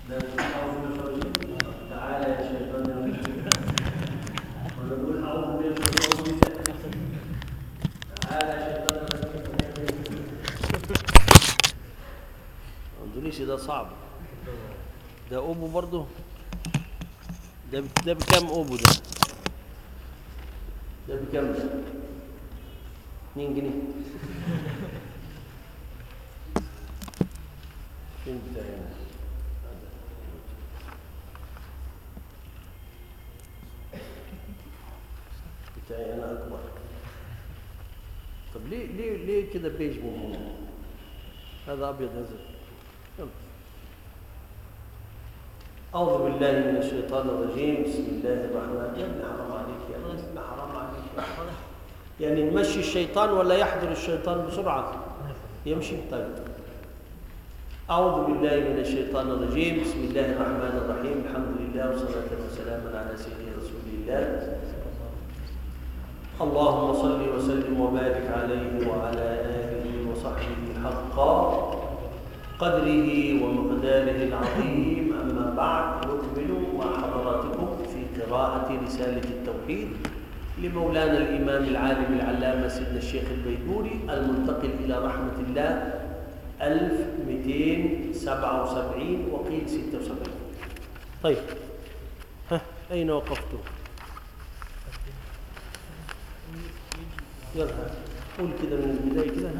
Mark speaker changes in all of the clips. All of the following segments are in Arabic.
Speaker 1: لا نقول أعوذ بالله تعالى يا شيطان الرجيم، ولا نقول أعوذ بالله تعالى يا شيطان الرجيم. اندونيسي ده صعب. ده أوبو برضه. ده بكام أوبو ده؟ ده بكام ده؟ 2 جنيه. فين بتاعي أنا؟ بتاعي أنا أكبر. طب ليه كده بيج من هنا؟ هذا أبيض هذا. يلا. أعوذ بالله من الشيطان الرجيم. بسم الله الرحمن الرحيم. يا ابن حرام عليك يا ابن حرام عليك. يعني نمشي الشيطان ولا يحضر الشيطان بسرعة؟ يمشي. طيب. أعوذ بالله من الشيطان الرجيم. بسم الله الرحمن الرحيم. الحمد لله والصلاة والسلام على سيدنا رسول الله. اللهم صل وسلم وبارك عليه وعلى آله وصحبه حق قدره ومقداره العظيم. أما بعد، نكمل مع حضراتكم في قراءة رسالة التوحيد لمولانا الإمام العالم العلامة سيدنا الشيخ البيجوري المنتقل إلى رحمة الله 1277 وقيل 76. طيب، أين وقفتم؟ يلا قول كده من البداية كده.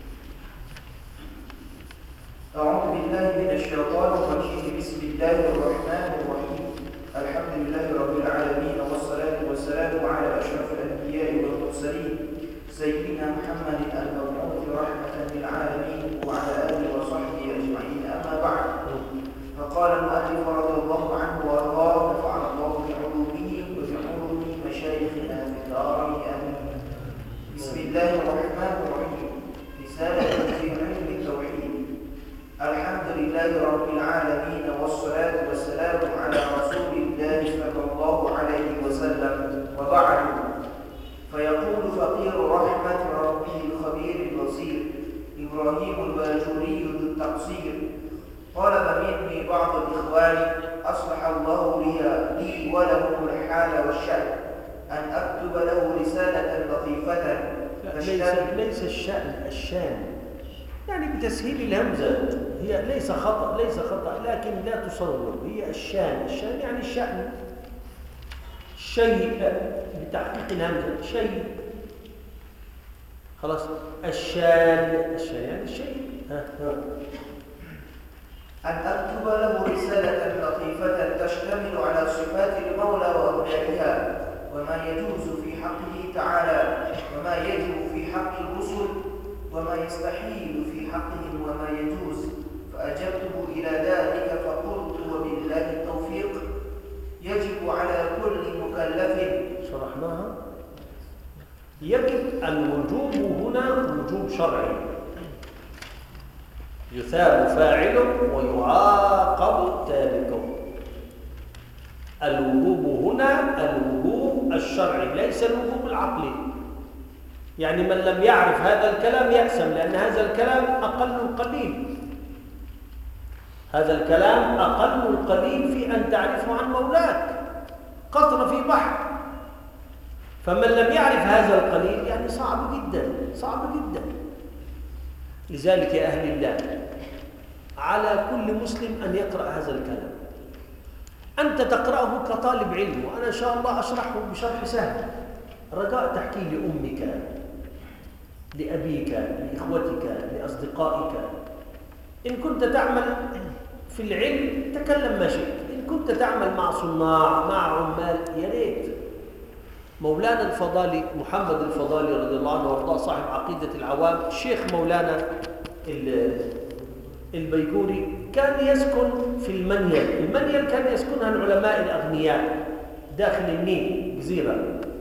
Speaker 2: أعوذ بالله من الشيطان الرجيم. بسم الله الرحمن الرحيم. الحمد لله رب العالمين، والصلاة والسلام على أشرف الأنبياء والمرسلين سيدنا محمد المبعوث رحمة للعالمين وعلى آله وصحبه أجمعين. أما بعد، فقال المؤلف رضي الله عنه وأرضاه: نفعنا الله بعلومه وبعلوم مشايخنا في الدارين آمين. بسم الله الرحمن الرحيم. رسالة في علم التوحيد. الحمد لله رب العالمين، والصلاة والسلام على رسول الله صلى الله عليه وسلم، وبعد. فيقول فقير رحمة ربه الخبير البصير إبراهيم الباجوري ذو التقصير: طلب مني بعض الإخوان أصلح الله لي ولهم الحال والشأن أن أكتب له رسالة لطيفة.
Speaker 1: ليس الشان، يعني بتسهيل الهمزة. هي ليس خطأ لكن لا تصور. هي الشان يعني الشأن، شيء بتحقيق الهمزة، شيء. خلاص. الشان يعني الشيء.
Speaker 2: أن أكتب له رسالة لطيفة تشتمل على صفات المولى وأوليائها، وما يجوز في حقه تعالى، وما يجب في حق الرسل، وما يستحيل في حقهم، وما يجوز. فأجبته إلى ذلك فقلت: وبالله التوفيق. يجب على كل مكلف.
Speaker 1: شرحناها. يجب الوجوب هنا وجوب شرعي، يثاب فاعله ويعاقب تاركه. الوجوب هنا الوجوب الشرعي، ليس الوجوب العقلي. يعني من لم يعرف هذا الكلام يأسم، لأن هذا الكلام أقل القليل. هذا الكلام أقل القليل في أن تعرفه عن مولاك، قطرة في بحر. فمن لم يعرف هذا القليل يعني صعب جدا. لذلك يا أهل الله، على كل مسلم أن يقرأ هذا الكلام. أنت تقرأه كطالب علم، وأنا إن شاء الله أشرحه بشرح سهل. رجاء تحكي لأمك، لأبيك، لإخوتك، لأصدقائك. إن كنت تعمل في العلم تكلم ما شئت، إن كنت تعمل مع صناع مع عمال يا ريت. مولانا الفضالي محمد الفضالي رضي الله عنه وارضاه، صاحب عقيدة العوام، الشيخ مولانا البيجوري، كان يسكن في المنيل كان يسكنها العلماء الأغنياء داخل النيل، جزيرة.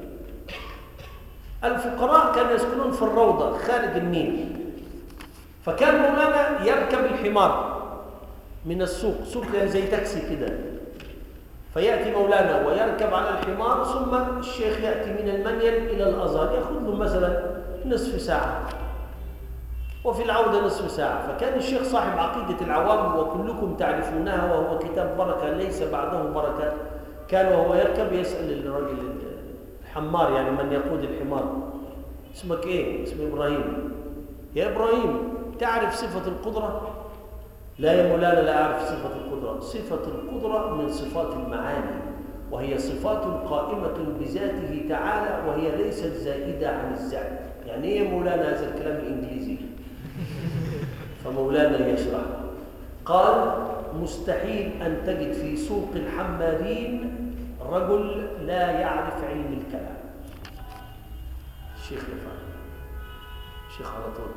Speaker 1: الفقراء كانوا يسكنون في الروضة خارج النيل. فكان مولانا يركب الحمار من السوق، سوق زي تاكسي كده، فيأتي مولانا ويركب على الحمار، ثم الشيخ يأتي من المنيل إلى الأزهر، يأخذ له مثلا نصف ساعة. وفي العودة نصف ساعة. فكان الشيخ صاحب عقيدة العوام وكلكم تعرفونها، وهو كتاب بركة ليس بعده بركة. كان وهو يركب يسأل الرجل الحمار، يعني من يقود الحمار: اسمك ايه؟ اسمي إبراهيم. يا إبراهيم تعرف صفة القدرة؟ لا يا مولانا لا أعرف صفة القدرة. صفة القدرة من صفات المعاني، وهي صفات قائمة بذاته تعالى، وهي ليست زائدة عن الذات. يعني ايه يا مولانا هذا الكلام الإنجليزي؟ فمولانا يشرح، قال: مستحيل أن تجد في سوق الحمارين رجل لا يعرف علم الكلام. الشيخ يفعل، الشيخ على طول.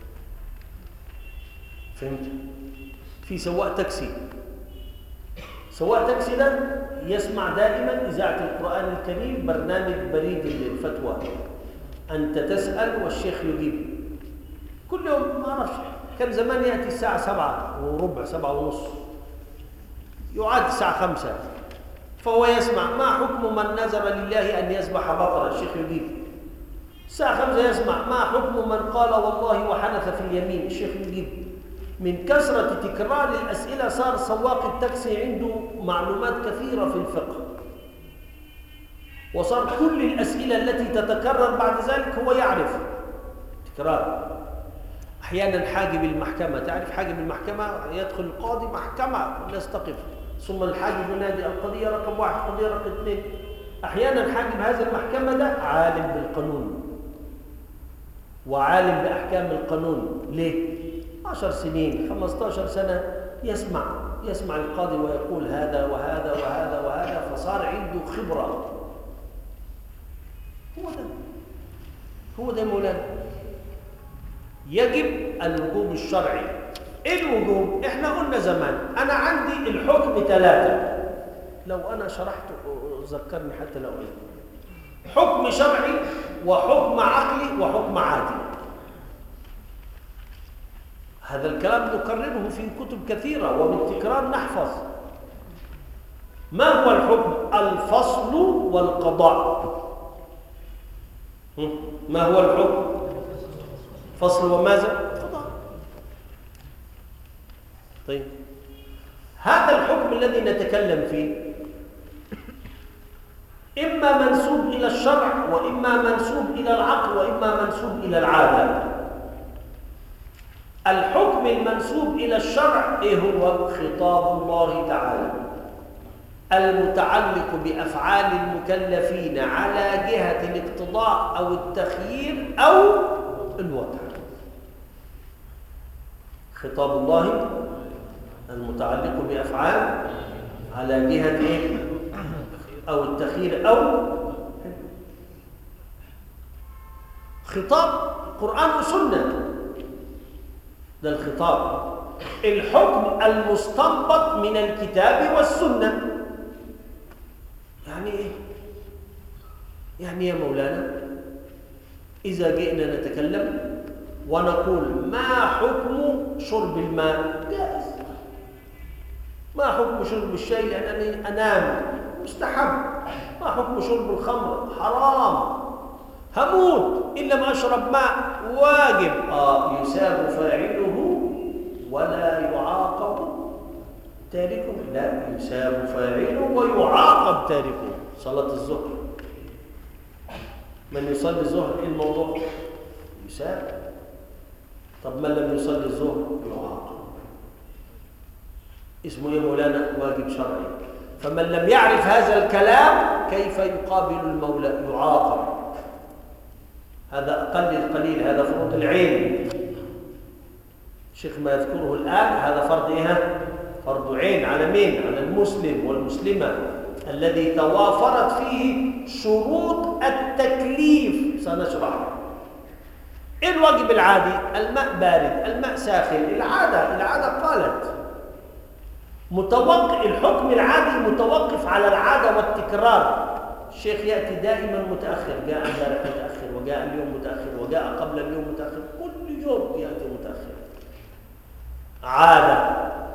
Speaker 1: فهمت؟ في سواق تاكسي، سواق تاكسي ده يسمع دائما إذاعة القرآن الكريم، برنامج بريد الفتوى، أنت تسأل والشيخ يجيب كل يوم. ما أعرفش، كان زمان يأتي الساعة 7:15 7:30، يعاد الساعة 5، فهو يسمع: ما حكم من نذر لله أن يذبح بقرة؟ الشيخ يجيب. الساعة 5 يسمع: ما حكم من قال والله وحنث في اليمين؟ الشيخ يجيب. من كثرة تكرار الأسئلة صار سواق التاكسي عنده معلومات كثيرة في الفقه، وصار كل الأسئلة التي تتكرر بعد ذلك هو يعرف تكرار. أحيانا حاجب المحكمة، تعرف حاجب المحكمة؟ يدخل القاضي محكمة والناس تقف، ثم الحاجب ينادي: القضية رقم 1، القضية رقم 2. أحيانا حاجب هذا المحكمة ده عالم بالقانون وعالم بأحكام القانون. ليه؟ 10 سنين 15 سنة يسمع القاضي ويقول هذا وهذا وهذا وهذا، فصار عنده خبرة. هو ده مولانا. يجب الوجوب الشرعي. ايه الوجوب؟ احنا قلنا زمان انا عندي الحكم 3، لو انا شرحته ذكرني حتى لو ايه: حكم شرعي وحكم عقلي وحكم عادي. هذا الكلام نكرره في كتب كثيرة وبالتكرار نحفظ. ما هو الحكم؟ الفصل والقضاء. ما هو الحكم؟ فصل وماذا؟ قضاء. طيب، هذا الحكم الذي نتكلم فيه إما منسوب إلى الشرع، وإما منسوب إلى العقل، وإما منسوب إلى العادة. الحكم المنسوب إلى الشرع إيه هو؟ خطاب الله تعالى المتعلق بأفعال المكلفين على جهة الاقتضاء أو التخيير أو الوضع. خطاب الله المتعلق بأفعال على جهة إيه؟ أو التخيير أو خطاب قرآن وسنة. ده الخطاب. الحكم المستنبط من الكتاب والسنة. يعني إيه؟ يعني يا مولانا إذا جئنا نتكلم ونقول ما حكم شرب الماء؟ جائز. ما حكم شرب الشاي لأنني أنام؟ مستحب. ما حكم شرب الخمر؟ حرام. هموت إن لم أشرب ماء، واجب. يثاب فاعله ولا يعاقب تاركه. لا، يثاب فاعله ويعاقب تاركه. صلاة الظهر، من يصلي الظهر إيه الموضوع؟ يثاب. طب من لم يصلي الظهر يعاقب. اسمه يا مولانا واجب شرعي. فمن لم يعرف هذا الكلام كيف يقابل المولى؟ يعاقب. هذا أقل القليل، هذا فروض العين. الشيخ ما يذكره الآن هذا فرض إيه؟ فرض عين على مين؟ على المسلم والمسلمة الذي توافرت فيه شروط التكليف. سنشرح. إيه الواجب العادي؟ الماء بارد، الماء ساخن. العادة قالت الحكم العادي متوقف على العادة والتكرار. الشيخ يأتي دائما متأخر، جاء امبارح متأخر، وجاء اليوم متأخر، وجاء قبل اليوم متأخر، كل يوم يأتي متأخر. عادة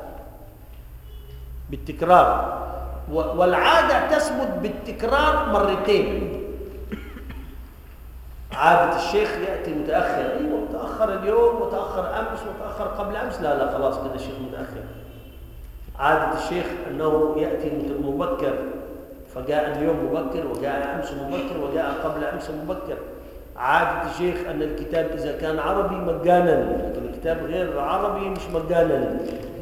Speaker 1: بالتكرار، والعادة تثبت بالتكرار مرتين. عادة الشيخ يأتي متأخر، أيوة متأخر تأخر اليوم وتأخر أمس وتأخر قبل أمس، لا خلاص كده الشيخ متأخر. عادة الشيخ أنه يأتي مبكر، فجاء اليوم مبكر وجاء أمس مبكر وجاء قبل أمس مبكر. عادة الشيخ أن الكتاب إذا كان عربي مجانا، لكن الكتاب غير عربي مش مجانا.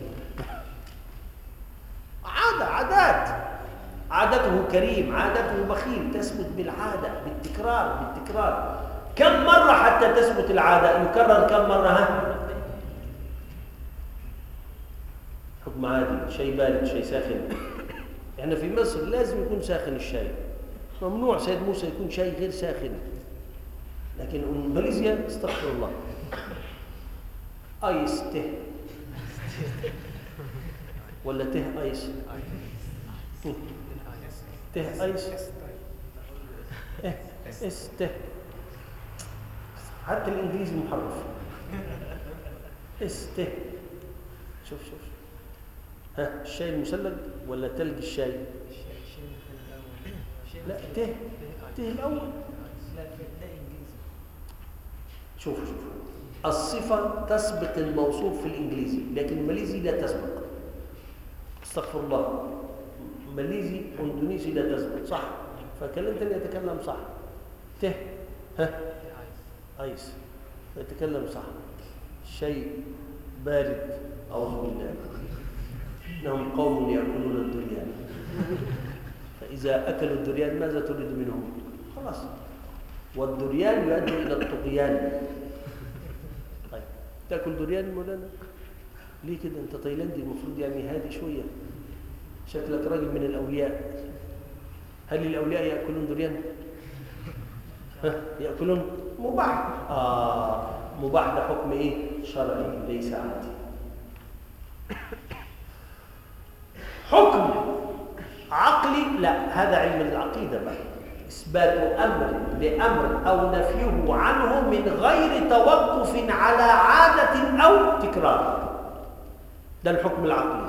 Speaker 1: عادات. عادته كريم، عادته بخيل، تثبت بالعادة، بالتكرار. كم مرة حتى تثبت العادة؟ يكرر كم مرة؟ حكم عادي، شيء بارد شيء ساخن. احنا في مصر لازم يكون ساخن الشاي، ممنوع سيد موسى يكون شاي غير ساخن. لكن ماليزيا استغفر الله، ايس ته ولا ته ايس، ته ايس، اس ته، حتى الانجليزي محرف. اس ته. شوف ها، الشاي المثلج ولا تلج الشاي؟ لا ته الاول. شوف الصفة تسبق الموصوف في الإنجليزي، لكن الماليزي لا تسبق. استغفر الله، ماليزي اندونيسي لا تسبق، صح؟ فكلمتني أتكلم صح. ته ها ايس، يتكلم صح. شيء بارد، أعوذ بالله، إنهم قوم يأكلون الدريان، فإذا أكلوا الدريان ماذا تريد منهم؟ خلاص، والدريان يؤدي إلى الطغيان. طيب تأكل دريان مولانا؟ ليه كده؟ أنت تايلاندي، المفروض يعني هادي شوية، شكلك راجل من الأولياء. هل الأولياء يأكلون دريان؟ يأكلون مباح. مباح ده حكم إيه؟ شرعي ليس عادي. حكم عقلي لا، هذا علم العقيدة بقى. إثبات أمر لأمر أو نفيه عنه من غير توقف على عادة أو تكرار، ده الحكم العقلي.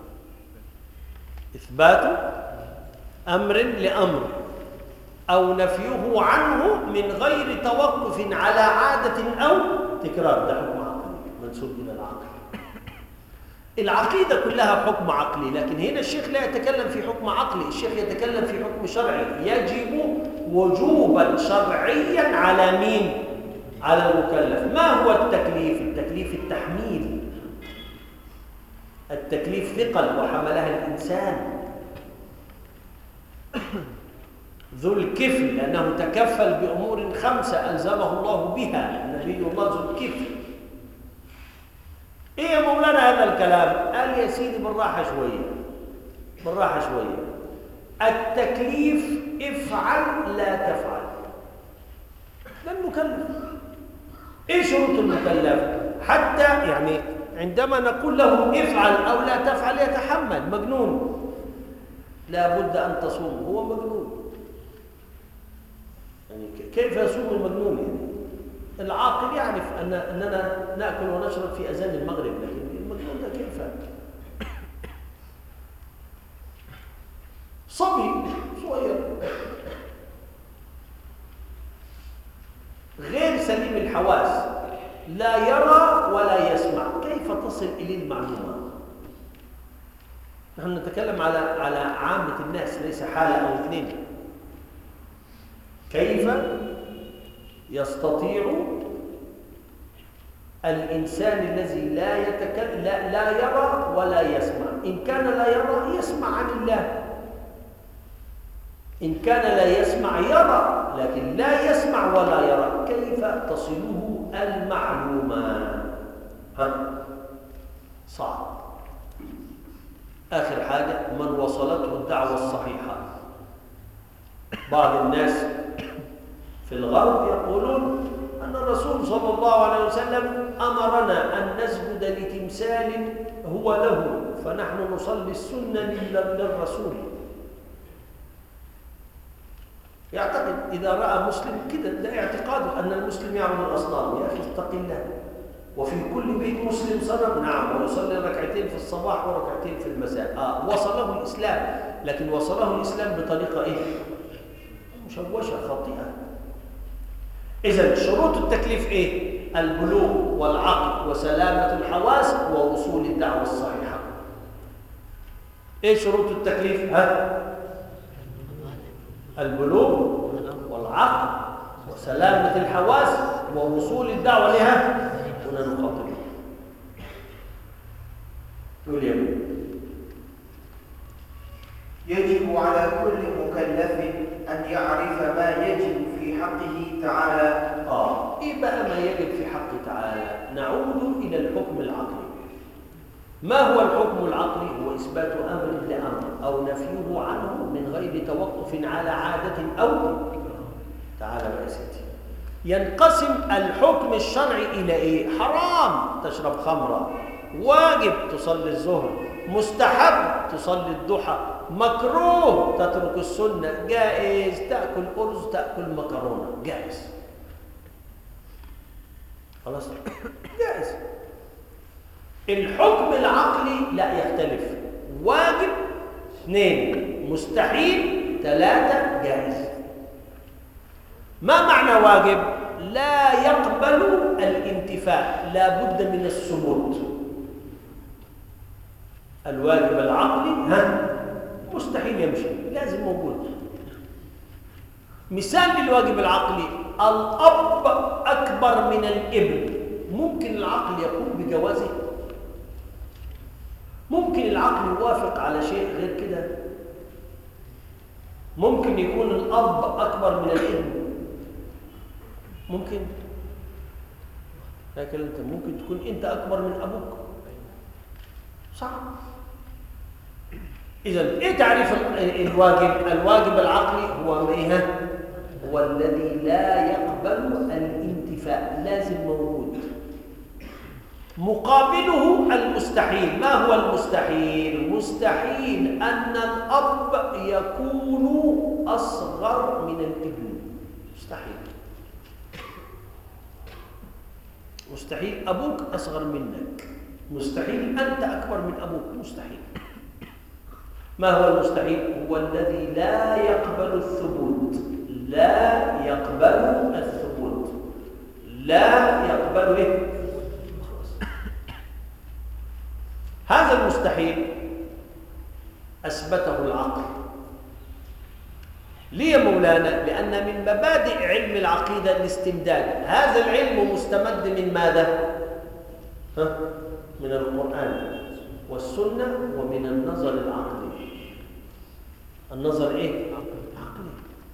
Speaker 1: إثبات أمر لأمر أو نفيه عنه من غير توقف على عادة أو تكرار، ده حكم عقلي منسوب إلى العقل. العقيدة كلها حكم عقلي، لكن هنا الشيخ لا يتكلم في حكم عقلي، الشيخ يتكلم في حكم شرعي. يجب وجوبا شرعيا على مين؟ على المكلف. ما هو التكليف؟ التكليف التحميل، التكليف ثقل وحملها الإنسان ذو الكفل، لأنه تكفل بأمور 5 ألزمه الله بها، النبي الله ذو الكفل. إيه يا مولانا هذا الكلام؟ قال يا سيدي بالراحة شوية. التكليف افعل لا تفعل، ده المكلف. إيه شروط المكلف؟ حتى يعني عندما نقول له افعل أو لا تفعل يتحمل. مجنون لا بد أن تصوم، هو مجنون، يعني كيف يصوم المجنون؟ يعني العاقل يعرف أننا نأكل ونشرب في أذان المغرب، لكن المجنون ده كيف؟ صبي صغير غير سليم الحواس، لا يرى ولا يسمع، كيف تصل إليه المعلومة؟ نحن نتكلم على عامة الناس، ليس حالة أو 2. كيف يستطيع الإنسان الذي لا يرى ولا يسمع؟ إن كان لا يرى يسمع عن الله، إن كان لا يسمع يرى، لكن لا يسمع ولا يرى، كيف تصله المعلومة؟ صعب. آخر حاجة، من وصلته الدعوة الصحيحة. بعض الناس في الغرب يقولون أن الرسول صلى الله عليه وسلم أمرنا أن نسجد لتمثال هو له، فنحن نصلي السنة للرسول. يعتقد إذا رأى مسلم كده، ده اعتقاده أن المسلم يعبد الأصنام. يا أخي اتق الله، وفي كل بيت مسلم صنم، نعم، ويصلي ركعتين في الصباح وركعتين في المساء. وصله الإسلام، لكن وصله الإسلام بطريقة إيه؟ مشوشة خاطئة. إذن شروط التكليف إيه؟ البلوغ والعقل وسلامة الحواس ووصول الدعوة الصحيحة. ايه شروط التكليف؟ البلوغ والعقل وسلامة الحواس ووصول الدعوة لها. هنا نخاطب قول يا ابني.
Speaker 2: يجب على كل مكلف أن يعرف ما يجب في حقه تعالى.
Speaker 1: إيه بقى ما يجب في حقه تعالى؟ نعود إلى الحكم العقلي. ما هو الحكم العقلي؟ هو إثبات أمر لأمر أو نفيه عنه من غير توقف على عادة أو تعالى بقى يا سيدي. ينقسم الحكم الشرعي إلى إيه؟ حرام تشرب خمرة، واجب تصلي الظهر، مستحب تصلي الضحى، مكروه تترك السنة، جائز تأكل أرز تأكل مكرونة، جائز. خلاص؟ جائز. الحكم العقلي لا يختلف، واجب 2، مستحيل 3، جائز. ما معنى واجب؟ لا يقبل الانتفاء، لا بد من الثبوت. الواجب العقلي مستحيل يمشي، لازم موجود. مثال للواجب العقلي: الأب أكبر من الابن، ممكن العقل يقول بجوازه؟ ممكن العقل يوافق على شيء غير كده؟ ممكن يكون الأب أكبر من الابن؟ ممكن. لكن أنت ممكن تكون أنت أكبر من أبوك، صعب. إذن إيه تعريف الواجب؟ الواجب العقلي هو إيه؟ هو الذي لا يقبل الانتفاء، لازم موجود. مقابله المستحيل. ما هو المستحيل؟ مستحيل أن الأب يكون أصغر من الابن، مستحيل. مستحيل أبوك أصغر منك، مستحيل أنت أكبر من أبوك، مستحيل. ما هو المستحيل؟ هو الذي لا يقبل الثبوت، لا يقبل الثبوت، لا يقبل إيه؟ هذا المستحيل أثبته العقل. ليه يا مولانا؟ لأن من مبادئ علم العقيدة الاستمداد. هذا العلم مستمد من ماذا؟ من القرآن والسنة ومن النظر العقلي. النظر إيه؟ عقلي.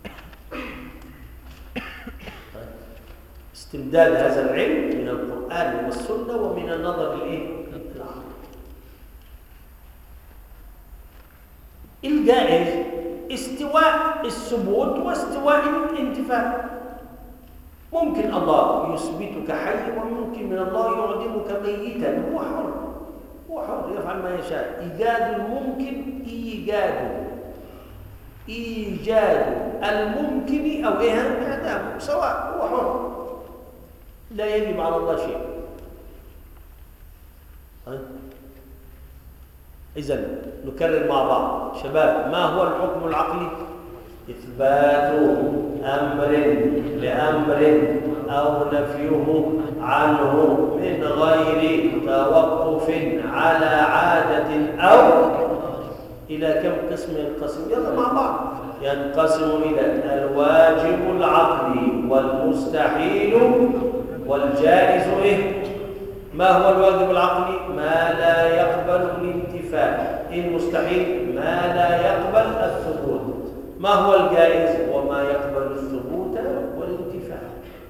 Speaker 1: استمداد هذا العلم من القرآن والسنة ومن النظر الإيه؟ العقلي. الجائز استواء الثبوت واستواء الانتفاء. ممكن الله يثبتك حي وممكن من الله يعدمك ميتا، هو حر، هو حر يفعل ما يشاء. إيجاد الممكن إيجاد الممكن أو إعدامه سواء، هو حر، لا يجب على الله شيء. إذن نكرر مع بعض شباب: ما هو الحكم العقلي؟ إثبات أمر لأمر أو نفيه عنه من غير توقف على عادة أو إلى كم قسم ينقسم؟ يلا مع بعض. ينقسم إلى الواجب العقلي والمستحيل والجائز. إيه؟ ما هو الواجب العقلي؟ ما لا يقبل الانتفاء. المستحيل ما لا يقبل الثبوت. ما هو الجائز؟ وما يقبل الثبوت والانتفاء.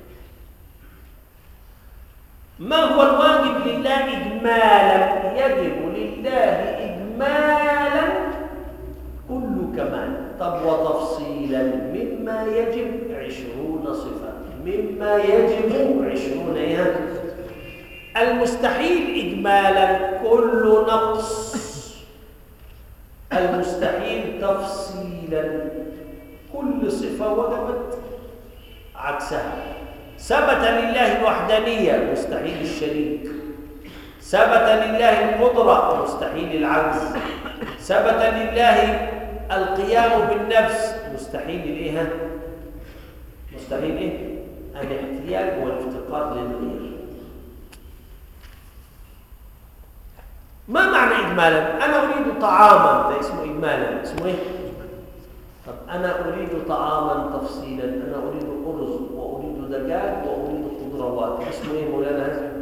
Speaker 1: ما هو الواجب لله إجمالا؟ يجب لله إجمالا كل كمال. طب وتفصيلا؟ مما يجب 20 صفة، مما يجب 20 إيه؟ المستحيل إجمالا كل نقص، المستحيل تفصيلا كل صفة وجبت عكسها. ثبت لله الوحدانية، مستحيل الشريك. ثبت لله القدرة، مستحيل العجز. ثبت لله القيام بالنفس، مستحيل الإيه؟ مستحيل إيه؟ الاحتياج والافتقار للغير. ما معنى إجمالا؟ أنا أريد طعاما، ده اسمه إجمالا. اسمه إيه؟ طب أنا أريد طعاما تفصيلا، أنا أريد أرز وأريد دجاج وأريد خضروات، اسمه إيه مولانا هذا؟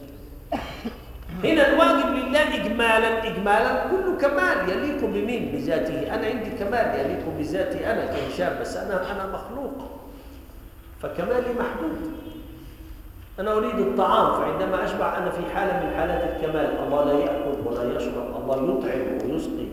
Speaker 1: هنا الواجب لله إجمالا كل كمال يليق بمين؟ بذاته. أنا عندي كمال يليق بذاتي أنا كهشام، بس أنا مخلوق فكمالي محدود. أنا أريد الطعام، فعندما أشبع أنا في حالة من حالات الكمال. الله لا يأكل ولا يشرب، الله يطعم ويسقي.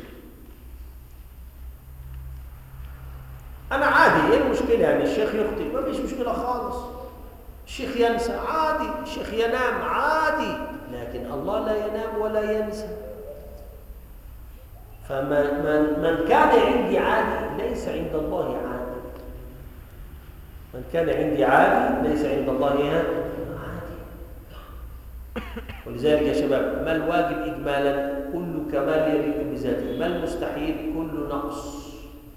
Speaker 1: أنا عادي، إيه المشكلة؟ يعني الشيخ يخطئ ما فيش مشكلة خالص، الشيخ ينسى عادي، الشيخ ينام عادي، لكن الله لا ينام ولا ينسى. فمن كان عندي عادي ليس عند الله عادي. من كان عندي عادي ليس عند الله عادي. ولذلك يا شباب، ما الواجب إجمالا؟ كل كمال يليق بذاته. ما المستحيل؟ كل نقص.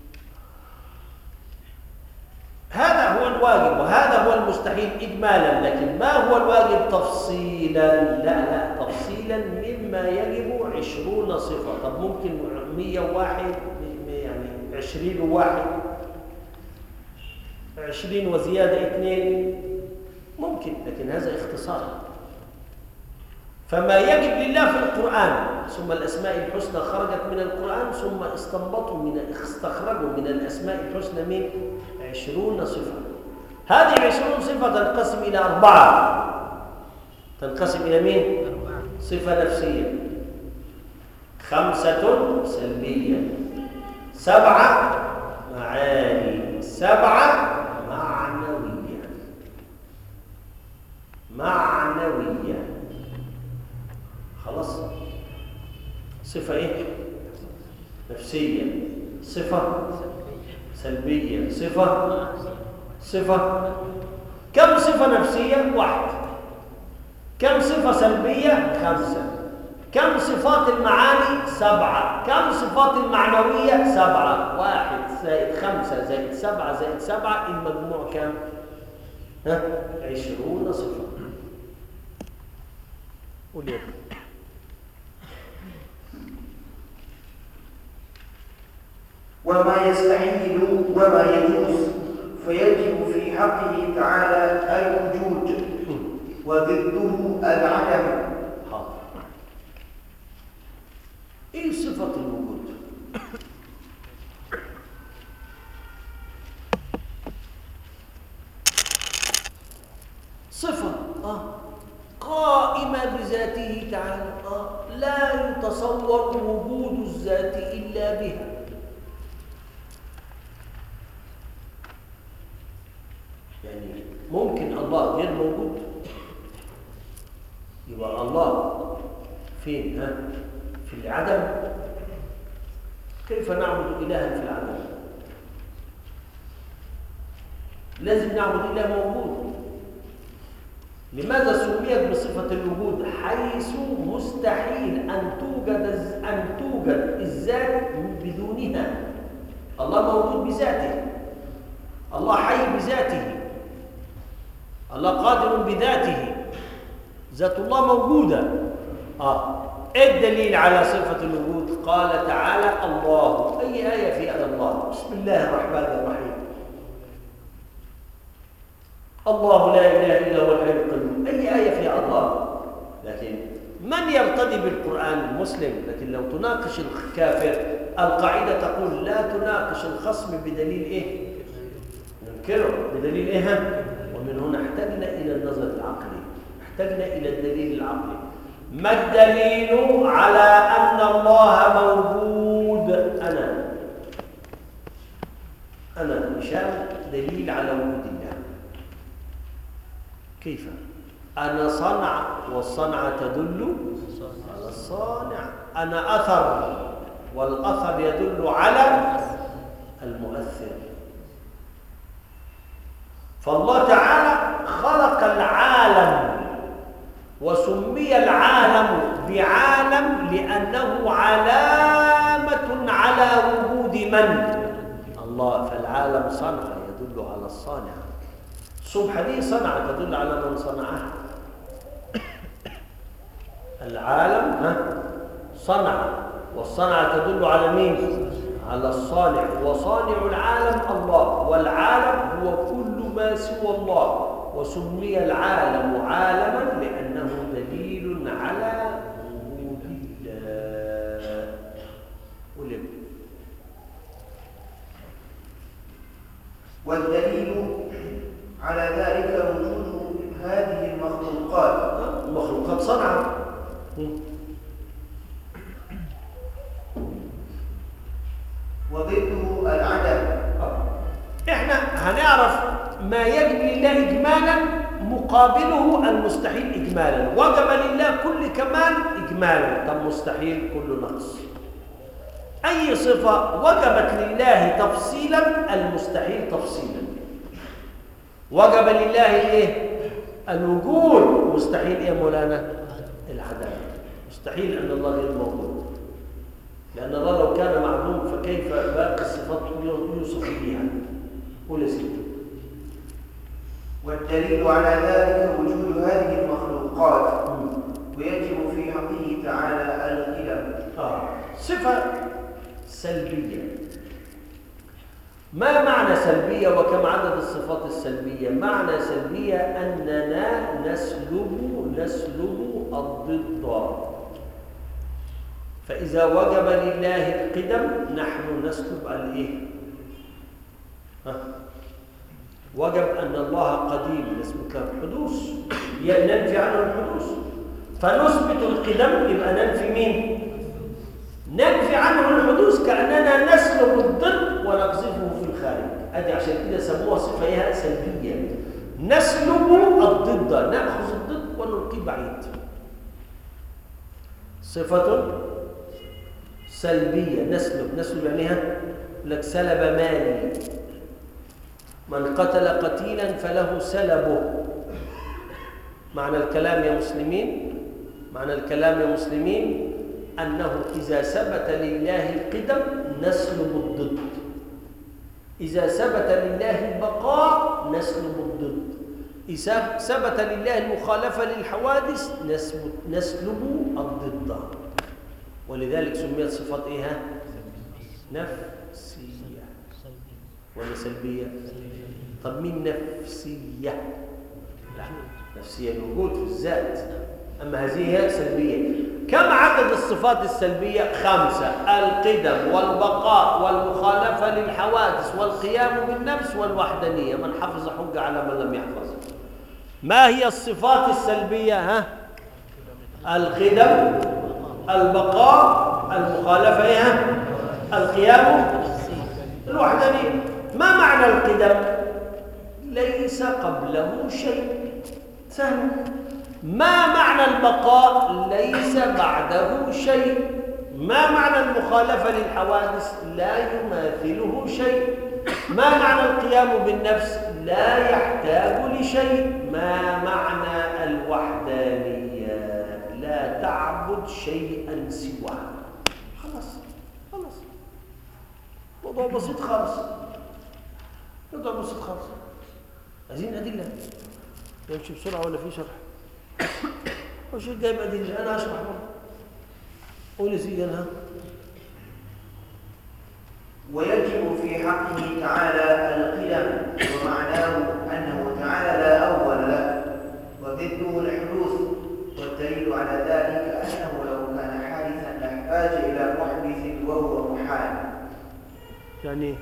Speaker 1: هذا هو الواجب وهذا هو المستحيل إجمالا. لكن ما هو الواجب تفصيلا؟ لا تفصيلا مما يجب 20 صفة. طب ممكن 101 يعني 20 وواحد 20 وزيادة 2 ممكن، لكن هذا اختصار. فما يجب لله في القرآن، ثم الأسماء الحسنى خرجت من القرآن، ثم استخرجوا من الأسماء الحسنى من 20 صفة. هذه 20 صفة تنقسم إلى 4. تنقسم إلى مين؟ صفة نفسية، 5 سلبية، 7 معاني، 7 معنوية. خلاص. صفة إيه؟ نفسية، صفة سلبية، صفة. كم صفة نفسية؟ 1. كم صفة سلبية؟ 5. كم صفات المعاني؟ 7. كم صفات المعنوية؟ 7. 1 زائد 5 زائد 7 زائد 7، المجموع كم؟ 20 صفة. قول يا ابني.
Speaker 2: وما يستحيل وما يجوز، فيجب في حقه تعالى الوجود وضده العدم.
Speaker 1: حاضر. ايه صفة الوجود؟ صفة قائمة بذاته تعالى، لا يتصور وجود الذات إلا بها. يعني ممكن الله غير موجود؟ يبقى الله فين؟ في العدم. كيف نعبد إلها في العدم؟ لازم نعبد إله موجود. لماذا سميت بصفة الوجود؟ حيث مستحيل أن توجد الذات بدونها. الله موجود بذاته، الله حي بذاته، الله قادر بذاته، ذات الله موجودة. إيه الدليل على صفة الوجود؟ قال تعالى الله. أي آية في الله؟ بسم الله الرحمن الرحيم. الله لا إله إلا هو الحي القيوم. أي آية في الله؟ لكن من يرتدي بالقرآن؟ المسلم. لكن لو تناقش الكافر، القاعدة تقول لا تناقش الخصم بدليل إيه؟ ننكره بدليل إيه؟ ومن هنا احتجنا إلى النظر العقلي، احتجنا إلى الدليل العقلي. ما الدليل على أن الله موجود؟ أنا هشام دليل على وجود الله. كيف؟ أنا صنع، والصنعة تدل على الصانع. أنا أثر، والأثر يدل على المؤثر. فالله تعالى خلق العالم، وسمي العالم بعالم لأنه علامة على وجود من؟ الله. فالعالم صنع يدل على الصانع. الصبح دي صنعة تدل على من صنعها. العالم صنع، والصنعة تدل على مين؟ على الصانع، وصانع العالم الله، والعالم هو كل ما سوى الله، وسمي العالم عالما لأنه دليل على وجود الله.
Speaker 2: والدليل على ذلك وجود هذه
Speaker 1: المخلوقات صنعة.
Speaker 2: وضده العدم.
Speaker 1: احنا هنعرف ما يجب لله إجمالا مقابله المستحيل إجمالا. وجب لله كل كمال إجمالا، طب مستحيل كل نقص. أي صفة وجبت لله تفصيلا المستحيل تفصيلا. وجب لله إيه؟ الوجود، مستحيل إيه مولانا؟ العدم. مستحيل أن الله غير موجود، لأن الله لو كان معدوم فكيف باقي الصفات يوصف بها؟ قول يا سيدي.
Speaker 2: والدليل على ذلك وجود هذه المخلوقات، ويجب في حقه تعالى القدم.
Speaker 1: صفة سلبية. ما معنى سلبية وكم عدد الصفات السلبية؟ معنى سلبية أننا نسلب الضد. فإذا وجب لله القدم نحن نسلب الإيه؟ وجب أن الله قديم نثبت له الحدوث، ننفي عنه الحدوث. فنثبت القدم يبقى ننفي مين؟ ننفي عنه الحدوث، كأننا نسلب الضد ونقذفه في الخارج. أدي عشان كده سموها صفة إيه؟ سلبية. نسلب الضد، نأخذ الضد ونلقيه بعيد. صفة سلبية. نسلب يعني لك سلب مالي. من قتل قتيلا فله سلبه. معنى الكلام يا مسلمين، معنى الكلام يا مسلمين أنه إذا ثبت لله القدم نسلب الضد، إذا ثبت لله البقاء نسلب الضد، إذا ثبت لله المخالفة للحوادث نسلب الضد. ولذلك سميت صفات إيه؟ نفسية ولا سلبية؟ طب مين نفسية؟ لا، نفسية الوجود في الذات، أما هذه هي سلبية. كم عدد الصفات السلبية؟ 5: القدم والبقاء والمخالفة للحوادث والقيام بالنفس والوحدانية. من حفظ حج على من لم يحفظ. ما هي الصفات السلبية؟ القدم، البقاء، المخالفة، القيام، الوحدانية. ما معنى القدم؟ ليس قبله شيء، سهل. ما معنى البقاء؟ ليس بعده شيء. ما معنى المخالفة للحوادث؟ لا يماثله شيء. ما معنى القيام بالنفس؟ لا يحتاج لشيء. ما معنى الوحدانية؟ لا تعبد شيئا سواه. خلاص موضوع بسيط خالص، موضوع بسيط خالص. عايزين أدلة. يمشي بسرعة ولا في شرح؟ وش جايب أدلة؟ أنا أشرح برضه. قول يا سيدي. أنا
Speaker 2: ويجب في حقه تعالى القدم، ومعناه أنه تعالى لا أول له، وضده الحدوث. والدليل على ذلك أنه لو كان حادثا لاحتاج إلى محدث وهو محال.
Speaker 1: يعني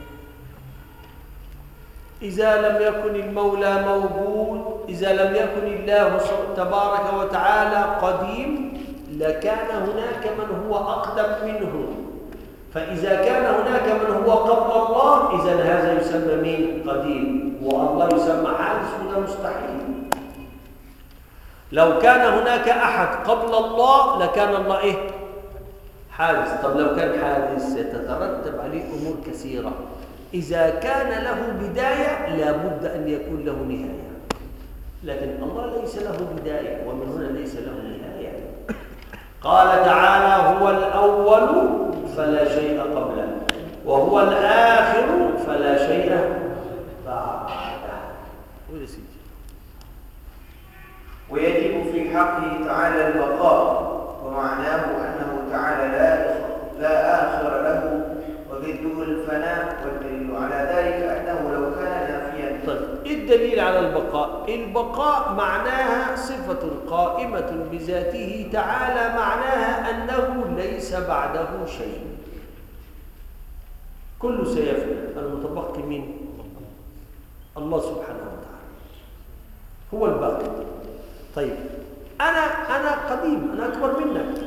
Speaker 1: إذا لم يكن المولى موجود، إذا لم يكن الله تبارك وتعالى قديم، لكان هناك من هو أقدم منه. فإذا كان هناك من هو قبل الله، إذن هذا يسمى مين؟ قديم. والله يسمى حادث، وده مستحيل. لو كان هناك أحد قبل الله لكان الله إيه؟ حادث. طب لو كان حادث ستترتب عليه أمور كثيرة. إذا كان له بداية لابد أن يكون له نهاية، لكن الله ليس له بداية، ومن هنا ليس له نهاية. قال تعالى: هو الأول فلا شيء قبله، وهو الآخر فلا شيء بعده.
Speaker 2: ويجب في حقه تعالى البقاء، ومعناه أنه تعالى لا آخر له، وضده الفناء، والدليل على ذلك أنه لو كان نافيا.
Speaker 1: طيب إيه الدليل على البقاء؟ البقاء معناها صفة قائمة بذاته تعالى، معناها أنه ليس بعده شيء، كله سيفنى. المتبقي مين؟ الله سبحانه وتعالى هو الباقي. طيب أنا قديم، أنا أكبر منك،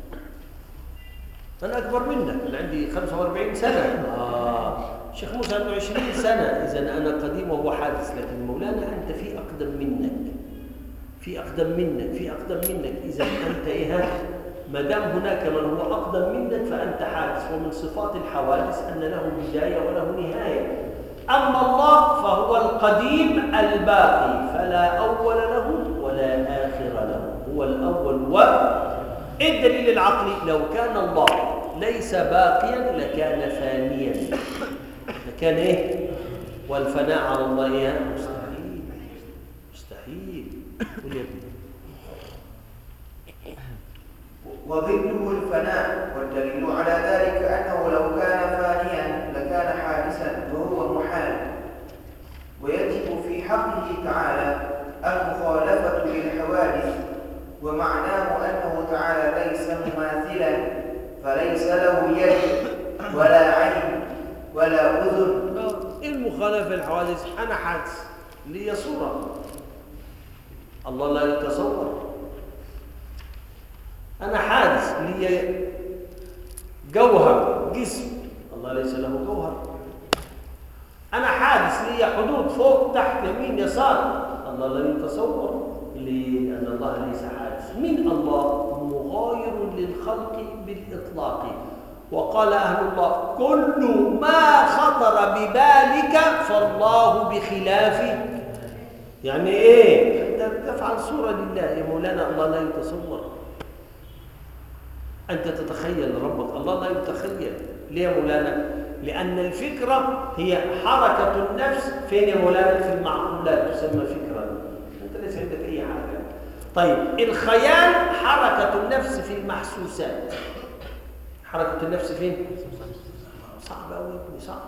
Speaker 1: أنا أكبر منك، أنا عندي 45 سنة، الشيخ موسى عنده 20 سنة، إذا أنا قديم وهو حادث. لكن مولانا أنت في أقدم منك، في أقدم منك، في أقدم منك، إذا أنت إيه؟ ما دام هناك من هو أقدم منك فأنت حادث. ومن صفات الحوادث أن له بداية وله نهاية. أما الله فهو القديم الباقي، فلا أول له ولا آخر له، هو الأول. إيه الدليل العقلي؟ لو كان الله ليس باقيا لكان فانيا، لكان إيه؟ والفناء على الله إيه؟ مستحيل، مستحيل. قول يا ابني.
Speaker 2: وضده الفناء، والدليل على ذلك أنه لو كان فانيا لكان حادثا وهو محال. ويجب في حقه تعالى المخالفة للحوادث، ومعناه أنه تعالى ليس مماثلا، فليس له يد ولا عين ولا أذن.
Speaker 1: إيه المخالفة للحوادث؟ أنا حادث لي صورة، الله لا يتصور. أنا حادث لي جوهر جسم، الله ليس له جوهر. أنا حادث لي حدود فوق تحت يمين يسار، الله لا يتصور، لأن الله ليس حادث. من الله مغاير للخلق بالإطلاق. وقال أهل الله كل ما خطر ببالك فالله بخلافه. يعني إيه؟ أنت تفعل صورة لله يا مولانا، الله لا يتصور. أنت تتخيل ربك، الله لا يتخيل. ليه يا مولانا؟ لأن الفكرة هي حركة النفس. فين يا مولانا؟ في المعقولات تسمى فكرة، أنت ليس عندك أي حاجة. طيب الخيال حركة النفس في المحسوسات. حركة النفس فين؟ صعب أوي، صعب.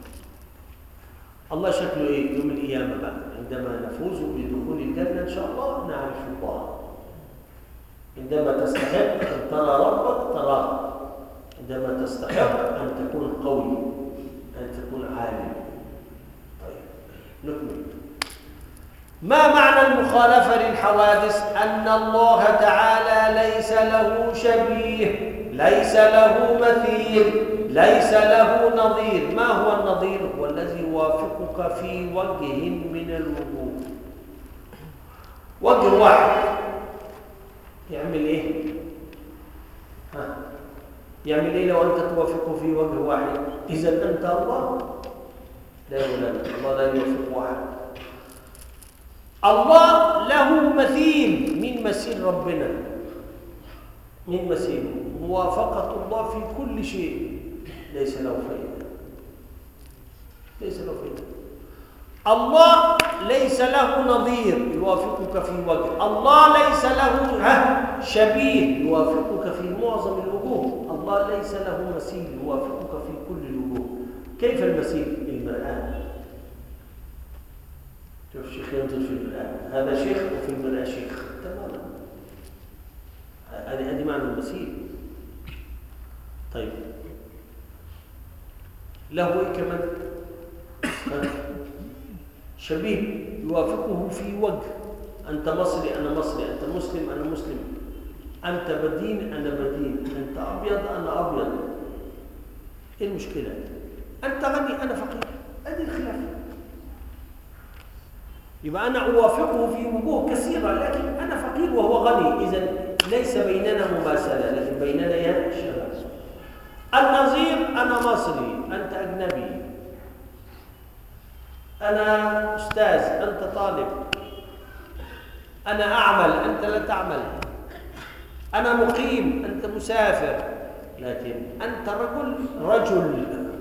Speaker 1: الله شكله إيه يوم القيامة بقى؟ عندما نفوز بدخول الجنة إن شاء الله نعرف الله. عندما تستحق أن ترى ربك تراه، عندما تستحق أن تكون قوي، أن تكون عالم. طيب نكمل. ما معنى المخالفة للحوادث؟ أن الله تعالى ليس له شبيه، ليس له مثيل، ليس له نظير. ما هو النظير؟ هو الذي يوافقك في وجه من الوجوه. وجه واحد يعمل ايه؟ يعمل ايه لو انت توافقه في وجه واحد؟ اذا انت الله. لا ولا الله لا يوافق واحد. الله له مثيل. من مثيل ربنا؟ من مثيله؟ موافقة الله في كل شيء، ليس له فائدة، ليس له فائدة. الله ليس له نظير يوافقك في وجه، الله ليس له شبيه يوافقك في معظم الوجوه، الله ليس له مثيل يوافقك في كل الوجوه. كيف المثيل؟ المرآة. شوف شيخ ينظر في المرآة، هذا شيخ وفي المرآة شيخ تماما. هذه معنى المثيل. طيب له ايه كمان؟ شبيه يوافقه في وجه. أنت مصري أنا مصري، أنت مسلم أنا مسلم، أنت بدين أنا بدين، أنت أبيض أنا أبيض. إيه المشكلة؟ أنت غني أنا فقير، هذه الخلاف. يبقى أنا أوافقه في وجوه كثيرة، لكن أنا فقير وهو غني، إذن ليس بيننا مماثلة، لكن بيننا شبه. النظير أنا مصري أنت أجنبي، أنا أستاذ أنت طالب، أنا أعمل أنت لا تعمل، أنا مقيم أنت مسافر، لكن أنت رجل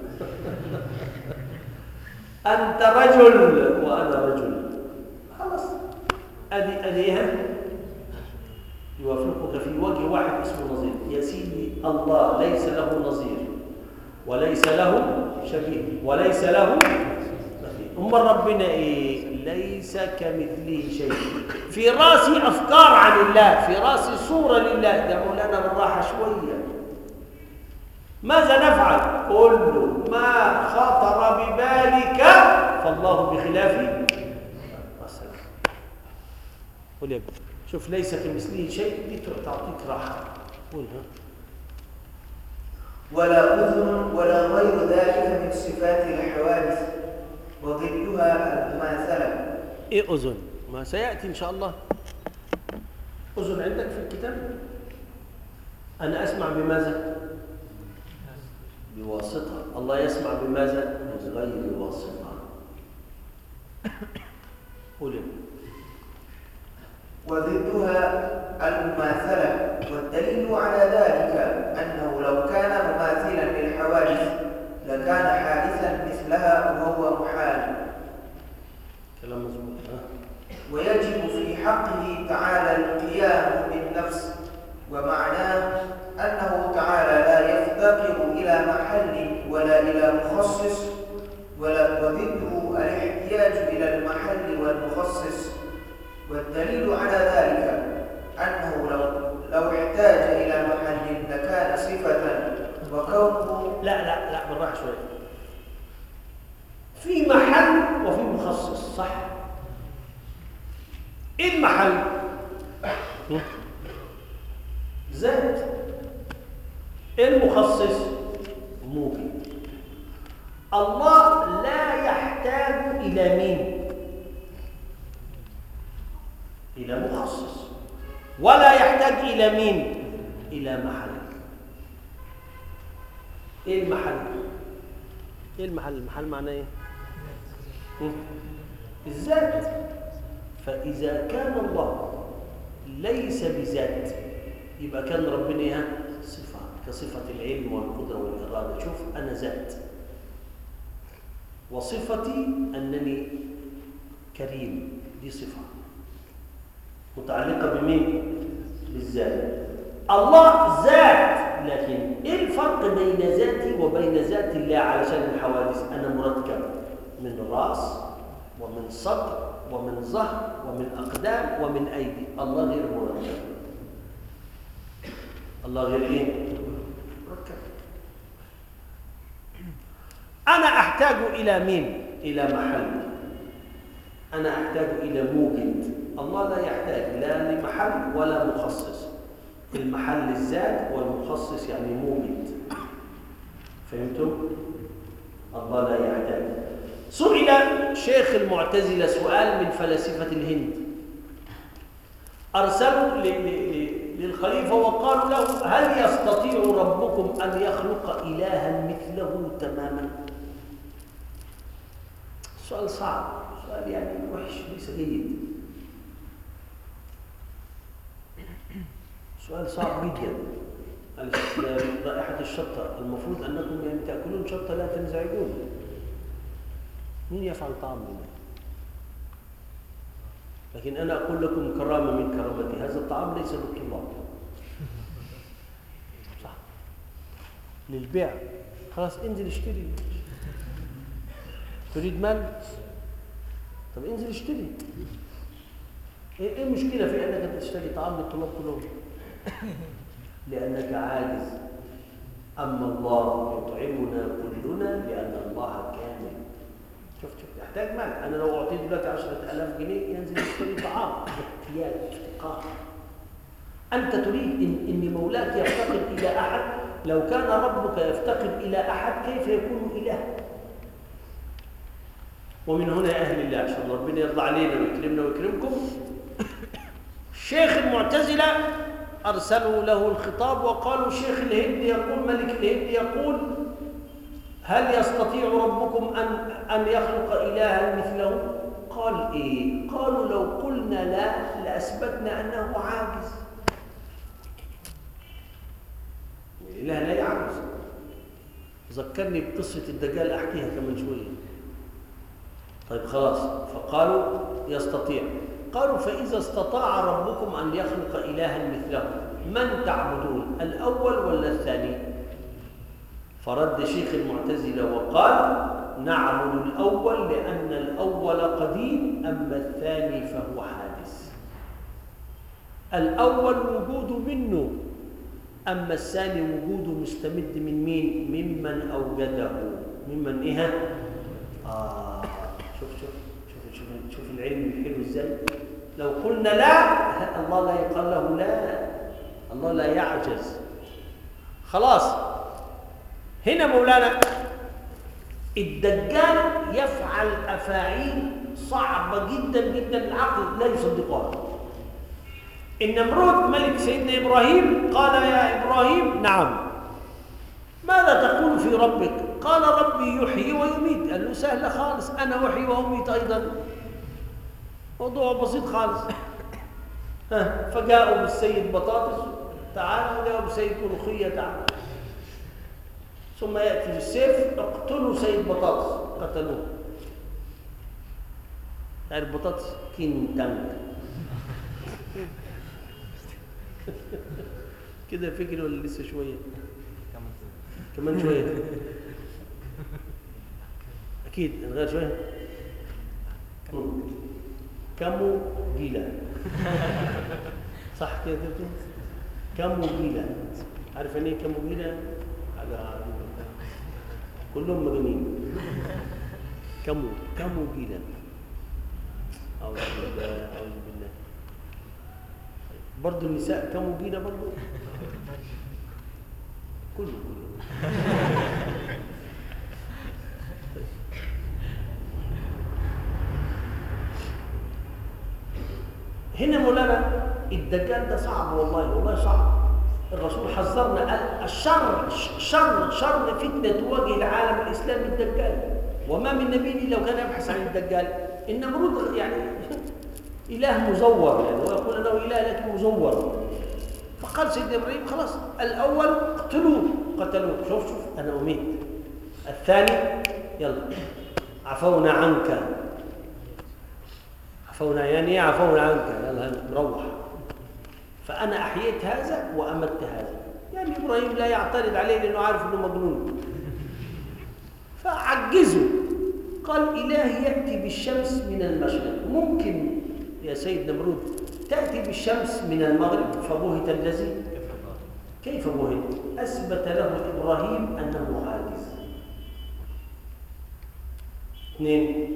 Speaker 1: أنت رجل وأنا رجل. خلاص أديها يوافقك في وجه واحد اسمه نظير. يا سيدي الله ليس له نظير وليس له شبيه وليس له مثيل. أمال ربنا إيه؟ ليس كمثله شيء. في راسي أفكار عن الله، في راسي صورة لله. ده مولانا بالراحة شوية. ماذا نفعل؟ كل ما خطر ببالك فالله بخلافه مثلا. قول يا ابني. شوف ليس كمثله شيء دي تعطيك راحة. قول ها.
Speaker 2: ولا أذن ولا غير ذلك من صفات الحوادث وضدها المماثلة.
Speaker 1: إيه أذن؟ ما سيأتي إن شاء الله. أذن عندك في الكتاب؟ أنا أسمع بماذا؟ بواسطة. الله يسمع بماذا؟ بغير واسطة. قول.
Speaker 2: وضدها المماثلة، والدليل على ذلك أنه لو كان مماثلا للحوادث لكان حادثا مثلها وهو محال.
Speaker 1: كلام مظبوط.
Speaker 2: ويجب في حقه تعالى القيام بالنفس، ومعناه أنه تعالى لا يفتقر إلى محل ولا إلى مخصص، وضده الاحتياج إلى المحل والمخصص. والدليل على ذلك أنه لو احتاج إلى محل لكان صفة وكونه.
Speaker 1: لا بالراحة شوية. في محل وفي مخصص، صح؟ إيه المحل؟ ذات. إيه المخصص؟ موجد. الله لا يحتاج إلى مين؟ إلى مخصص. ولا يحتاج إلى مين؟ إلى محل. إيه المحل؟ إيه المحل؟ المحل معناه إيه؟ الذات. فإذا كان الله ليس بذات يبقى كان ربنا صفة، كصفة العلم والقدرة والإرادة. شوف أنا ذات، وصفتي أنني كريم، دي صفة متعلقة بمين؟ بالذات. الله ذات، لكن إيه الفرق بين ذاتي وبين ذات الله؟ علشان الحوادث أنا مركب من رأس ومن صدر ومن ظهر ومن أقدام ومن أيدي. الله غير مركب. الله غير إيه؟ مركب. أنا أحتاج إلى مين؟ إلى محل. أنا أحتاج إلى موجد. الله لا يحتاج لا لمحل ولا مخصص. المحل الذات والمخصص يعني موجد. فهمتم؟ الله لا يحتاج. سئل شيخ المعتزلة سؤال من فلاسفة الهند، أرسلوا للخليفة وقالوا له: هل يستطيع ربكم أن يخلق إلها مثله تماما؟ سؤال صعب، سؤال يعني وحش، ليس جيد، سؤال صعب جدا. رائحة الشطة، المفروض أنكم يعني تأكلون شطة لا تنزعجون. مين يفعل طعام لنا؟ لكن أنا أقول لكم كرامة من كرامتي، هذا الطعام ليس للطلاب، صح، للبيع. خلاص انزل اشتري. تريد مال؟ طب انزل اشتري. ايه المشكلة في أنك تشتري طعام للطلاب كلهم؟ لأنك عاجز. أما الله يطعمنا كلنا لأن الله كامل. شوف يحتاج مال. أنا لو أعطيت دلوقتي 10,000 جنيه ينزل يشتري طعام باحتياج افتقار. أنت تريد إن مولاك يفتقر إلى أحد. لو كان ربك يفتقر إلى أحد كيف يكون إله؟ ومن هنا يا أهل الله، عشان ربنا يرضى علينا ويكرمنا ويكرمكم، شيخ المعتزلة أرسلوا له الخطاب وقالوا: شيخ الهند يقول، ملك الهند يقول: هل يستطيع ربكم أن يخلق إلها مثله؟ قال: إيه؟ قالوا: لو قلنا لا لأثبتنا أنه عاجز. الإله لا يعجز. ذكرني بقصة الدجال، أحكيها كمان شوية. طيب خلاص، فقالوا يستطيع. قالوا فإذا استطاع ربكم أن يخلق إلها مثله من تعبدون الأول ولا الثاني؟ فرد شيخ المعتزلة وقال نعبد الأول لأن الأول قديم أما الثاني فهو حادث. الأول وجود منه أما الثاني وجوده مستمد من مين؟ ممن أوجده. ممن إيه؟ شوف العلم الحلو إزاي؟ لو قلنا لا الله لا يقال له لا، الله لا يعجز. خلاص هنا مولانا الدجال يفعل أفاعيل صعبة جدا جدا العقل لا يصدقها. النمرود ملك سيدنا إبراهيم قال يا إبراهيم نعم ماذا تقول في ربك؟ قال ربي يحيي ويميت. قال له سهلة خالص أنا أحيي وأميت أيضا، موضوع بسيط خالص. فجاءوا بالسيد بطاطس تعالى، وجاءوا بالسيد ملوخية تعالى، ثم يأتي بالسيف اقتلوا سيد بطاطس، قتلوه. تعرف بطاطس كينتانك كده فكري ولا لسه شوية؟ كمان شوية أكيد نغير شوية. كمو جيلة صح كده تبتو؟ كمو جيلة. عارف يعني ايه كمو جيلة؟ حاجة كلهم مجانين. كمو جيلة. أعوذ بالله أعوذ بالله. برضو النساء كمو جيلة برضو كله هنا مولانا الدجال ده صعب والله صعب. الرسول حذرنا قال الشر شر فتنة تواجه العالم الإسلامي الدجال، وما من نبي إلا وكان يبحث عن الدجال. النمرود يعني إله مزور، يعني هو يقول أنه إله لكن مزور. فقال سيدنا إبراهيم خلاص الأول قتلوه، شوف أنا أميت. الثاني يلا عفونا عنك، عفونا يعني عفونا عنك يلا نروح. فأنا أحييت هذا وأمت هذا. يعني إبراهيم لا يعترض عليه لأنه عارف أنه مجنون، فعجزه. قال إله يأتي بالشمس من المشرق، ممكن يا سيد نمرود تأتي بالشمس من المغرب؟ فبهت الذي كيف بهت؟ أثبت له إبراهيم أنه عاجز. 2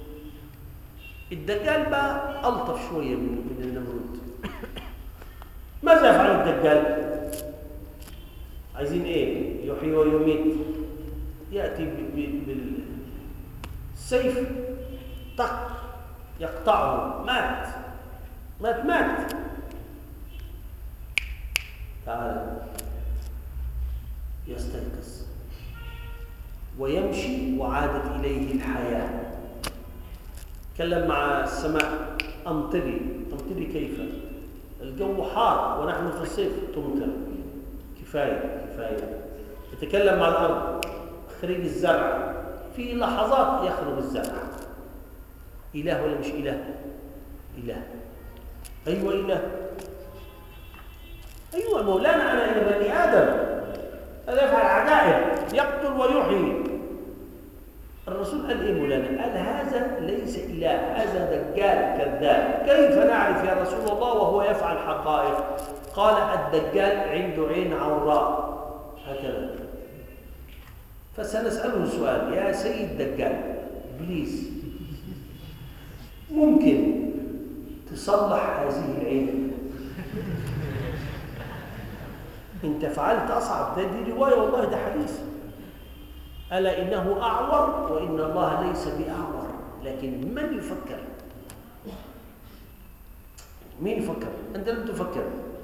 Speaker 1: الدجال بقى ألطف شوية من النمرود. ماذا يفعل الدجال؟ عايزين ايه؟ يحيي ويميت. يأتي بالسيف طق يقطعه، مات. تعال يستيقظ ويمشي وعادت إليه الحياة. تكلم مع السماء أمطري كيف؟ الجو حار ونحن في الصيف، تمطر كفاية. يتكلم مع الأرض خريج الزرع، في لحظات يخرج الزرع. إله ولا مش إله؟ إله. أيوة إله. أيوة مولانا أنا إلى بني آدم، هذا يفعل عجائب، يقتل ويحيي. الرسول قال إيه مولانا؟ قال هذا ليس إله، هذا دجال كذاب. كيف نعرف يا رسول الله وهو يفعل حقائق؟ قال الدجال عنده عين عوراء هكذا. فسنسأله سؤال، يا سيد دجال بليز ممكن تصلح هذه العين؟ انت فعلت أصعب. دي رواية والله، ده حديث. ألا إنه أعور وإن الله ليس بأعور. لكن من يفكر؟ مين يفكر؟ أنت لم تفكر.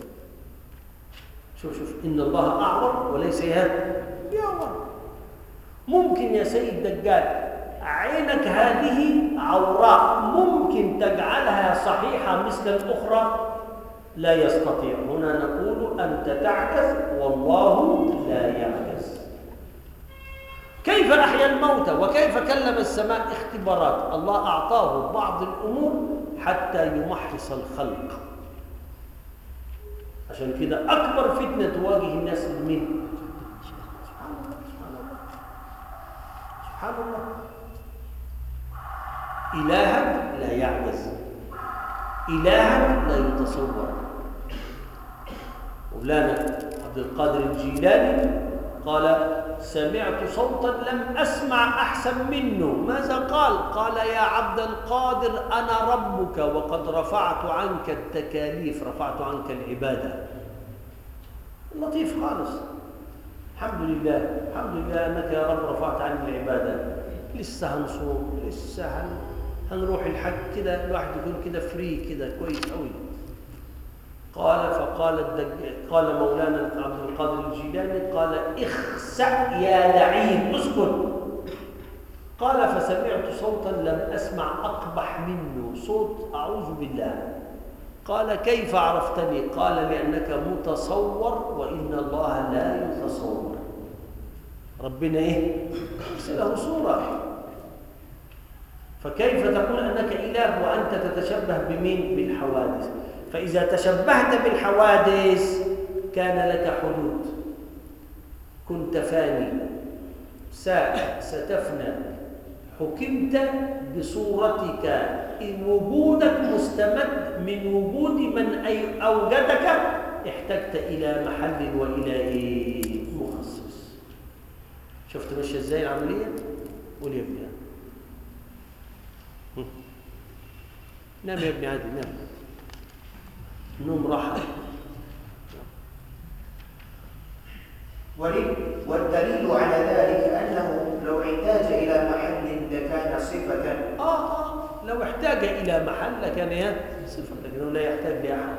Speaker 1: شوف إن الله أعور وليس بأعور. ممكن يا سيد دجال عينك هذه عوراء ممكن تجعلها صحيحة مثل الأخرى؟ لا يستطيع. هنا نقول أنت تعجز والله لا يعجز. كيف أحيا الموتى وكيف كلم السماء؟ اختبارات. الله أعطاه بعض الأمور حتى يمحص الخلق. عشان كده أكبر فتنة تواجه الناس من سبحان الله. إلها لا يعجز، إلها لا يتصور. مولانا عبد القادر الجيلاني قال: سمعت صوتا لم أسمع أحسن منه. ماذا قال؟ قال: يا عبد القادر أنا ربك وقد رفعت عنك التكاليف، رفعت عنك العبادة. لطيف خالص. الحمد لله، الحمد لله أنك يا رب رفعت عني العبادة. لسه هنصوم، لسه هنروح الحج كده، الواحد يكون كده فري كده كويس قوي. قال مولانا عبد القادر الجيلاني قال: اخسأ يا لعين، اسكت. قال: فسمعت صوتا لم أسمع أقبح منه، صوت أعوذ بالله. قال: كيف عرفتني؟ قال: لأنك متصور وإن الله لا يتصور. ربنا إيه؟ له صورة. فكيف تقول أنك إله وأنت تتشبه بمين؟ بالحوادث. فإذا تشبهت بالحوادث كان لك حدود، كنت فاني، ستفنى، حكمت بصورتك، إن وجودك مستمد من وجود من أوجدك، احتجت إلى محل وإلى مخصص. شفت ماشية إزاي العملية؟ قول يا ابني. نام يا ابني عادي، نام، نوم راحة.
Speaker 2: والدليل على ذلك أنه لو احتاج إلى محل لكان صفة.
Speaker 1: لو احتاج إلى محل لكان صفة، لكنه لا يحتاج لأحد.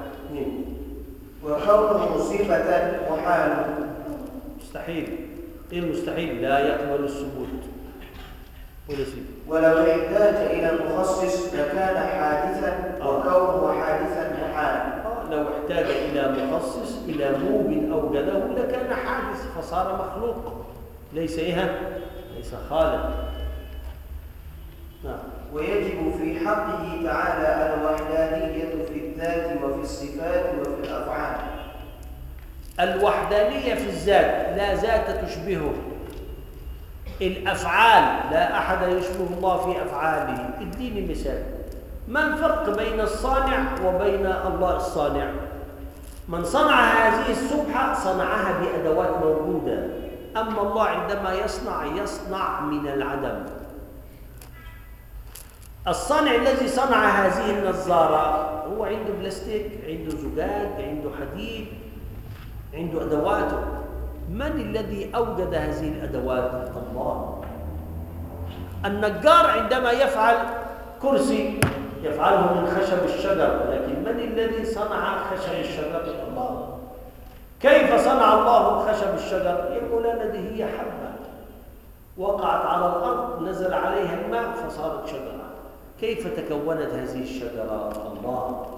Speaker 2: وكونه صفة محال،
Speaker 1: مستحيل. إيه المستحيل؟ لا يقبل الثبوت ولا صفة.
Speaker 2: ولو احتاج إلى مخصص لكان حادثا، وكونه حادثا محال.
Speaker 1: لو احتاج إلى مخصص، إلى موجد أوجده، لكان حادث فصار مخلوق، ليس ليس خالق. نعم.
Speaker 2: ويجب في حقه تعالى الوحدانية في الذات وفي الصفات وفي الأفعال.
Speaker 1: الوحدانية في الذات، لا ذات تشبهه. الأفعال، لا أحد يشبه الله في أفعاله. اديني مثال. ما الفرق بين الصانع وبين الله الصانع؟ من صنع هذه السبحة صنعها بأدوات موجودة، أما الله عندما يصنع من العدم. الصانع الذي صنع هذه النظارة هو عنده بلاستيك، عنده زجاج، عنده حديد، عنده أدواته. من الذي أوجد هذه الأدوات؟ الله. النجار عندما يفعل كرسي يفعله من خشب الشجر، لكن من الذي صنع خشب الشجر؟ الله. كيف صنع الله خشب الشجر؟ يقول لنا دي هي حبة وقعت على الأرض، نزل عليها الماء فصارت شجرة. كيف تكونت هذه الشجرة؟ الله.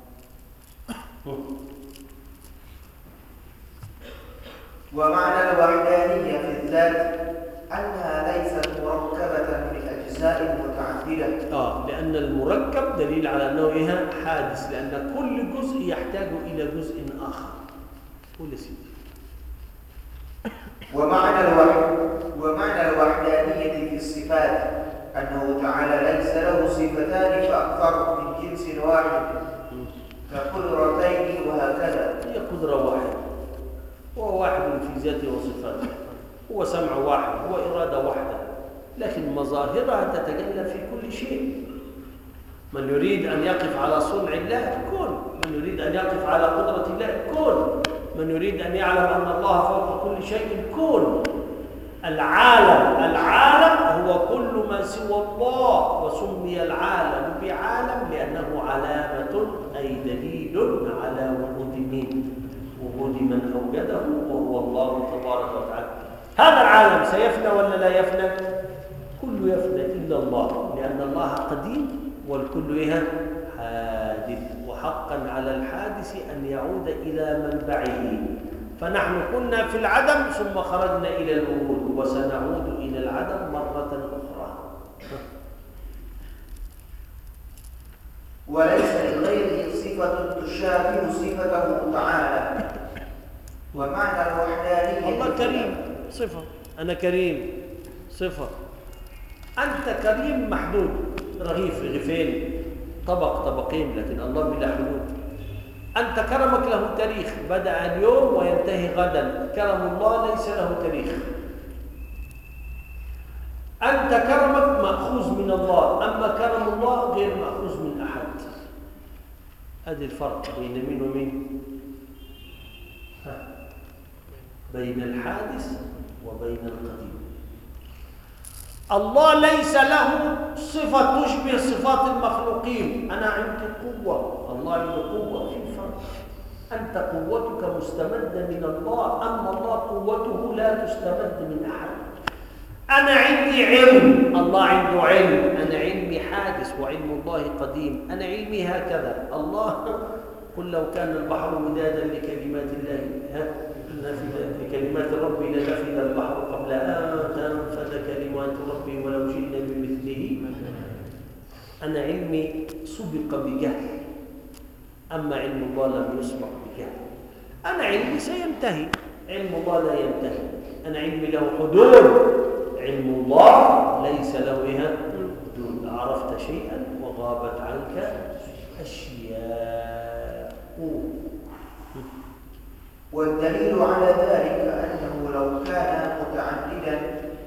Speaker 2: ومعنى الوحدانية في الذات أنها ليست مركبة من أجزاء متعددة.
Speaker 1: لأن المركب دليل على أنه حادث، لأن كل جزء يحتاج إلى جزء آخر. قول سيدي.
Speaker 2: ومعنى الوحدانية في الصفات أنه تعالى ليس له صفتان فأكثر من جنس واحد كقدرتين وهكذا.
Speaker 1: هي قدرة واحدة، هو واحد في ذاته وصفاته، هو سمع واحد، هو إرادة واحدة، لكن مظاهرها تتجلى في كل شيء. من يريد أن يقف على صنع الله كن، من يريد أن يقف على قدرة الله كن، من يريد أن يعلم أن الله فوق كل شيء كن. العالم هو كل ما سوى الله، وسمي العالم بعالم لأنه علامة أي دليل على وجود من أوجده وهو الله تبارك وتعالى. هذا العالم سيفنى ولا لا يفنى؟ كله يفنى إلا الله، لأن الله قديم والكل حادث، وحقا على الحادث أن يعود إلى منبعه. فنحن كنا في العدم ثم خرجنا إلى الوجود وسنعود إلى العدم مرة أخرى.
Speaker 2: وليس لغيره صفة تشابه صفته تعالى. ومعنى الوحدانية
Speaker 1: الله كريم صفة، أنا كريم صفة. أنت كريم محدود، رغيف رغيفين، طبق طبقين، لكن الله بلا حدود. أنت كرمك له تاريخ، بدأ اليوم وينتهي غدا. كرم الله ليس له تاريخ. أنت كرمك مأخوذ من الله، أما كرم الله غير مأخوذ من أحد. هذا الفرق بين مين ومين؟ بين الحادث وبين القديم. الله ليس له صفة تشبه صفات المخلوقين. أنا عندي قوة، الله عنده قوة، في فرق. أنت قوتك مستمدة من الله، أما الله قوته لا تستمد من أحد. أنا عندي علم، الله عنده علم. أنا علمي حادث وعلم الله قديم. أنا علمي هكذا. الله قل لو كان البحر مدادا لكلمات الله لكلمات ربي لنفد البحر قبل أن تنفد كلمات ربي ولو جئنا بمثله. أنا علمي سبق بجهل، أما علم الله لم يسبق بجهل. أنا علمي سينتهي، علم الله لا ينتهي. أنا علمي له حدود، علم الله ليس له حدود. عرفت شيئا وغابت عنك أشياء.
Speaker 2: والدليل على ذلك أنه لو كان متعددا.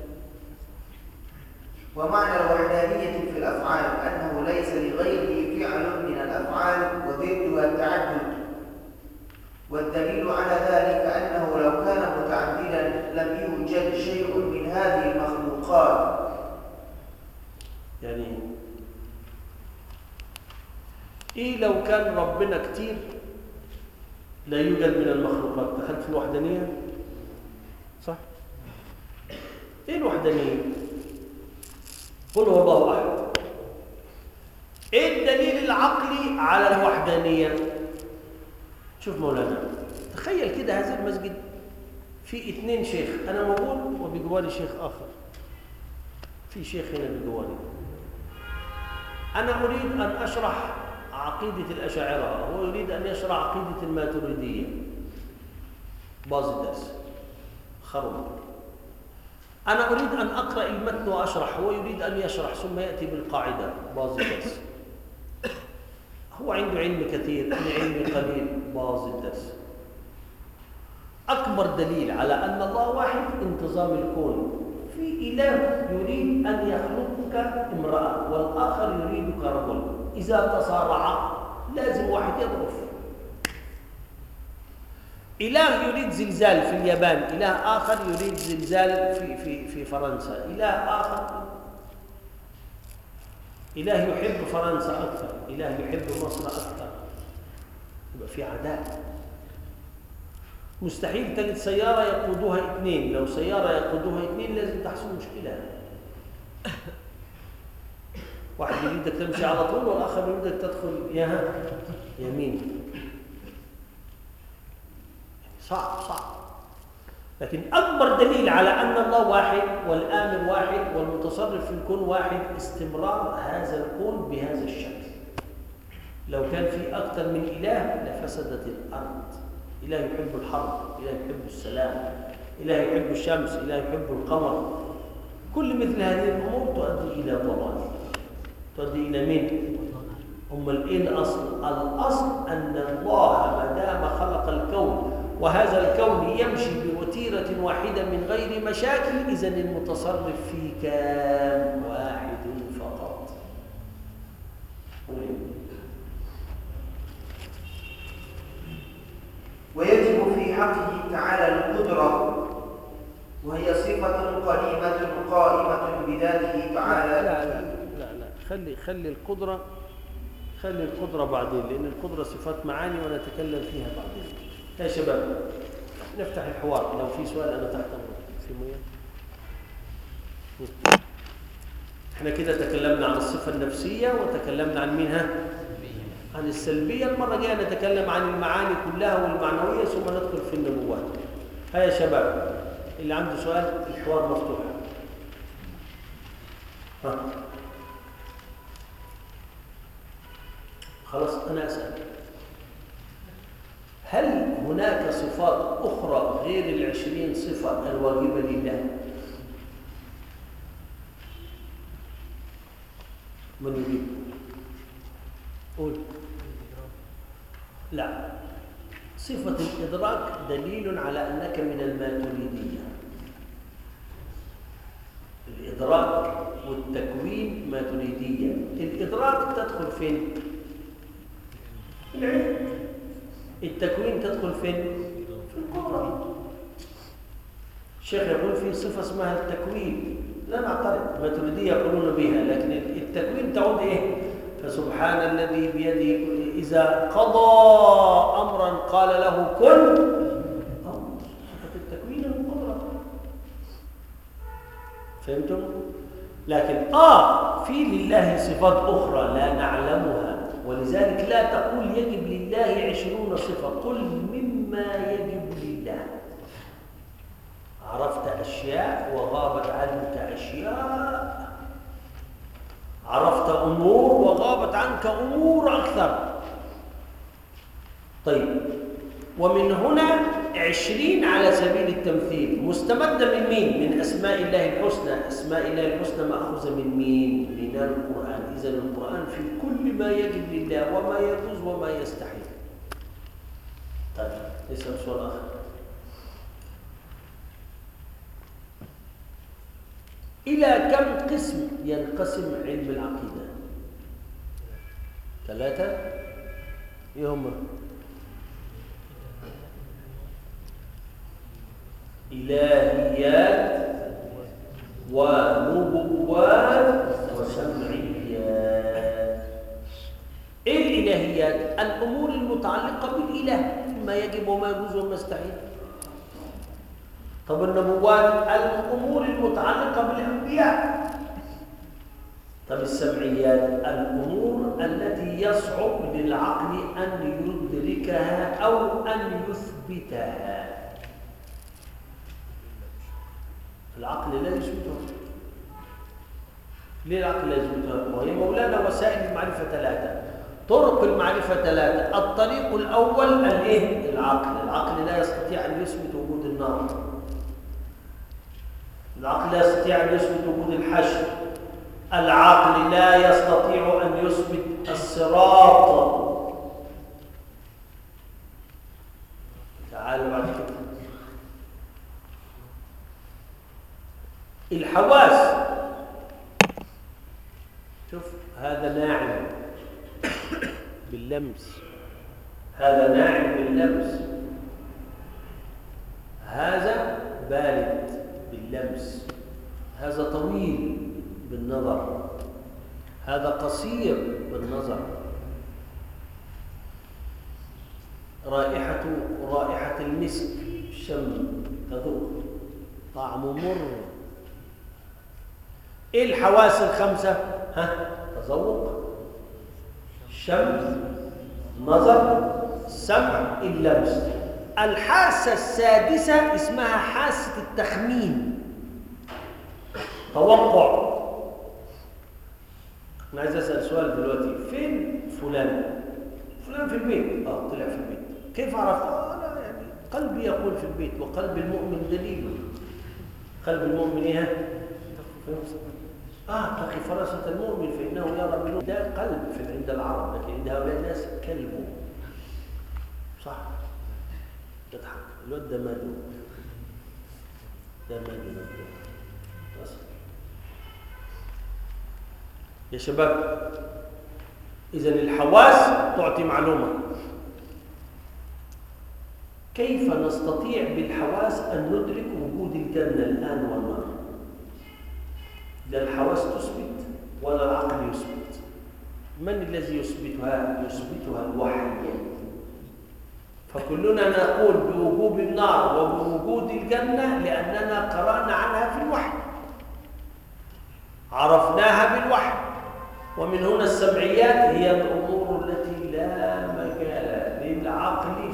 Speaker 2: ومعنى الوحدانية في الأفعال أنه ليس لغيره فعل من الأفعال وضدها التعدد. والدليل على ذلك أنه لو كان متعددا لم يوجد شيء من هذه المخلوقات.
Speaker 1: يعني إيه لو كان ربنا كتير لا يوجد من المخلوقات؟ دخلت في الوحدانية صح؟ إيه الوحدانية؟ قل هو الله أحد. إيه الدليل العقلي على الوحدانية؟ شوف مولانا، تخيل كده هذا المسجد في 2 شيخ، أنا موجود وبجواري شيخ آخر، في شيخ هنا بجواري. أنا أريد أن أشرح عقيدة الأشاعرة، هو يريد أن يشرح عقيدة الماتريدية. باظ الدرس خرب. أنا أريد أن أقرأ المتن وأشرح، هو يريد أن يشرح ثم يأتي بالقاعدة. باظ الدرس. هو عنده علم كثير، أنا علمي قليل. باظ الدرس. أكبر دليل على أن الله واحد انتظام الكون. في إله يريد أن يخلقك امرأة والآخر يريدك رجل، إذا تصارعا لازم واحد يضعف. إله يريد زلزال في اليابان، إله آخر يريد زلزال في فرنسا، إله آخر. إله يحب فرنسا أكثر، إله يحب مصر أكثر. يبقى في عداء. مستحيل تجد سيارة يقودها 2، لو سيارة يقودها 2 لازم تحصل مشكلة. واحد يريدك تمشي على طول والآخر يريدك تدخل يمين. صعب. لكن أكبر دليل على أن الله واحد والآمر واحد والمتصرف في الكون واحد استمرار هذا الكون بهذا الشكل. لو كان في أكثر من إله لفسدت الأرض. إله يحب الحرب، إله يحب السلام، إله يحب الشمس، إله يحب القمر. كل مثل هذه الأمور تؤدي إلى ضلال. تؤدي إلى مين؟ إيه الأصل؟ الأصل أن الله ما دام خلق الكون وهذا الكون يمشي بوتيرة واحدة من غير مشاكل، إذن المتصرف فيه كان واحد فقط.
Speaker 2: ويجب في حقه تعالى القدرة، وهي صفة قديمة قائمة بذاته تعالى.
Speaker 1: لا خلي القدرة بعدين، لأن القدرة صفات معاني ونتكلم فيها بعدين. يا شباب نفتح الحوار، لو في سؤال أنا تحت أمرك. في مية؟ احنا كده تكلمنا عن الصفة النفسية وتكلمنا عن منها عن السلبية. المرة الجاية نتكلم عن المعاني كلها والمعنوية، ثم ندخل في النبوات. هيا يا شباب، اللي عنده سؤال الحوار مفتوح. ها. خلاص أنا أسأل، هل هناك صفات أخرى غير 20 صفة الواجبة لله؟ من يجيب؟ قول. لا، صفة الإدراك دليل على أنك من الماتريدية. الإدراك والتكوين ماتريدية. الإدراك تدخل فين؟ العلم. التكوين تدخل فين؟ في القدرة. الشيخ يقول في صفة اسمها التكوين، لا نعترض، الماتريدية يقولون بها، لكن التكوين تعود إيه؟ فسبحان الذي بيده إذا قضى أمرا قال له كن، صفة التكوين القدرة. فهمتم؟ لكن في لله صفات أخرى لا نعلمها، ولذلك لا تقول يجب لله 20 صفة، قل مما يجب لله. عرفت أشياء وغابت عنك أشياء، عرفت أمور وغابت عنك أمور أكثر. طيب، ومن هنا 20 على سبيل التمثيل مستمدة من مين؟ من أسماء الله الحسنى. أسماء الله الحسنى مأخوذة من مين؟ من القرآن. إذن القرآن في كل ما يجب لله وما يجوز وما يستحيل. طيب، نسأل سؤال آخر. إلى كم قسم ينقسم علم العقيدة؟ 3. إيه هم؟ إلهيات ونبوات وسمعيات. إيه الإلهيات؟ الأمور المتعلقة بالإله، ما يجب وما يجوز وما يستحيل. طب النبوات؟ الأمور المتعلقة بالأنبياء. طب السمعيات؟ الأمور التي يصعب للعقل أن يدركها أو أن يثبتها. العقل لا يثبتها. ليه العقل لا يثبتها؟ وهي مولانا وسائل المعرفة 3، طرق المعرفة 3. الطريق الأول العقل. العقل لا يستطيع أن يثبت وجود النار. العقل لا يستطيع أن يثبت وجود الحشر. العقل لا يستطيع أن يثبت الصراط. تعالوا بعد كده. الحواس، شوف هذا ناعم باللمس، هذا ناعم باللمس، هذا بارد باللمس، هذا طويل بالنظر، هذا قصير بالنظر. رائحة المسك، الشم، تذوق طعمه مر. ايه الحواس الخمسة؟ تذوق، شم، نظر، سمع، اللمس. الحاسة السادسة اسمها حاسة التخمين، توقع. أنا عايز أسأل سؤال دلوقتي، فين فلان؟ فلان في البيت. طلع في البيت. كيف عرفت؟ لا يعني قلبي يقول في البيت، وقلب المؤمن دليل. قلب المؤمن ايه؟ تقي فراسة المؤمن فإنه يرى بنور. ده قلب عند العرب، لكن عند هؤلاء الناس كلبه. صح؟ تضحك الواد ده ماله؟ ده ماله؟ بس يا شباب، إذن الحواس تعطي معلومة. كيف نستطيع بالحواس أن ندرك وجود الجنة الآن والنار؟ لا الحواس تثبت ولا العقل يثبت. من الذي يثبتها؟ يثبتها الوحي. فكلنا نقول بوجود النار وبوجود الجنة لأننا قرأنا عنها في الوحي، عرفناها بالوحي. ومن هنا السمعيات هي الأمور التي لا لا مجال للعقل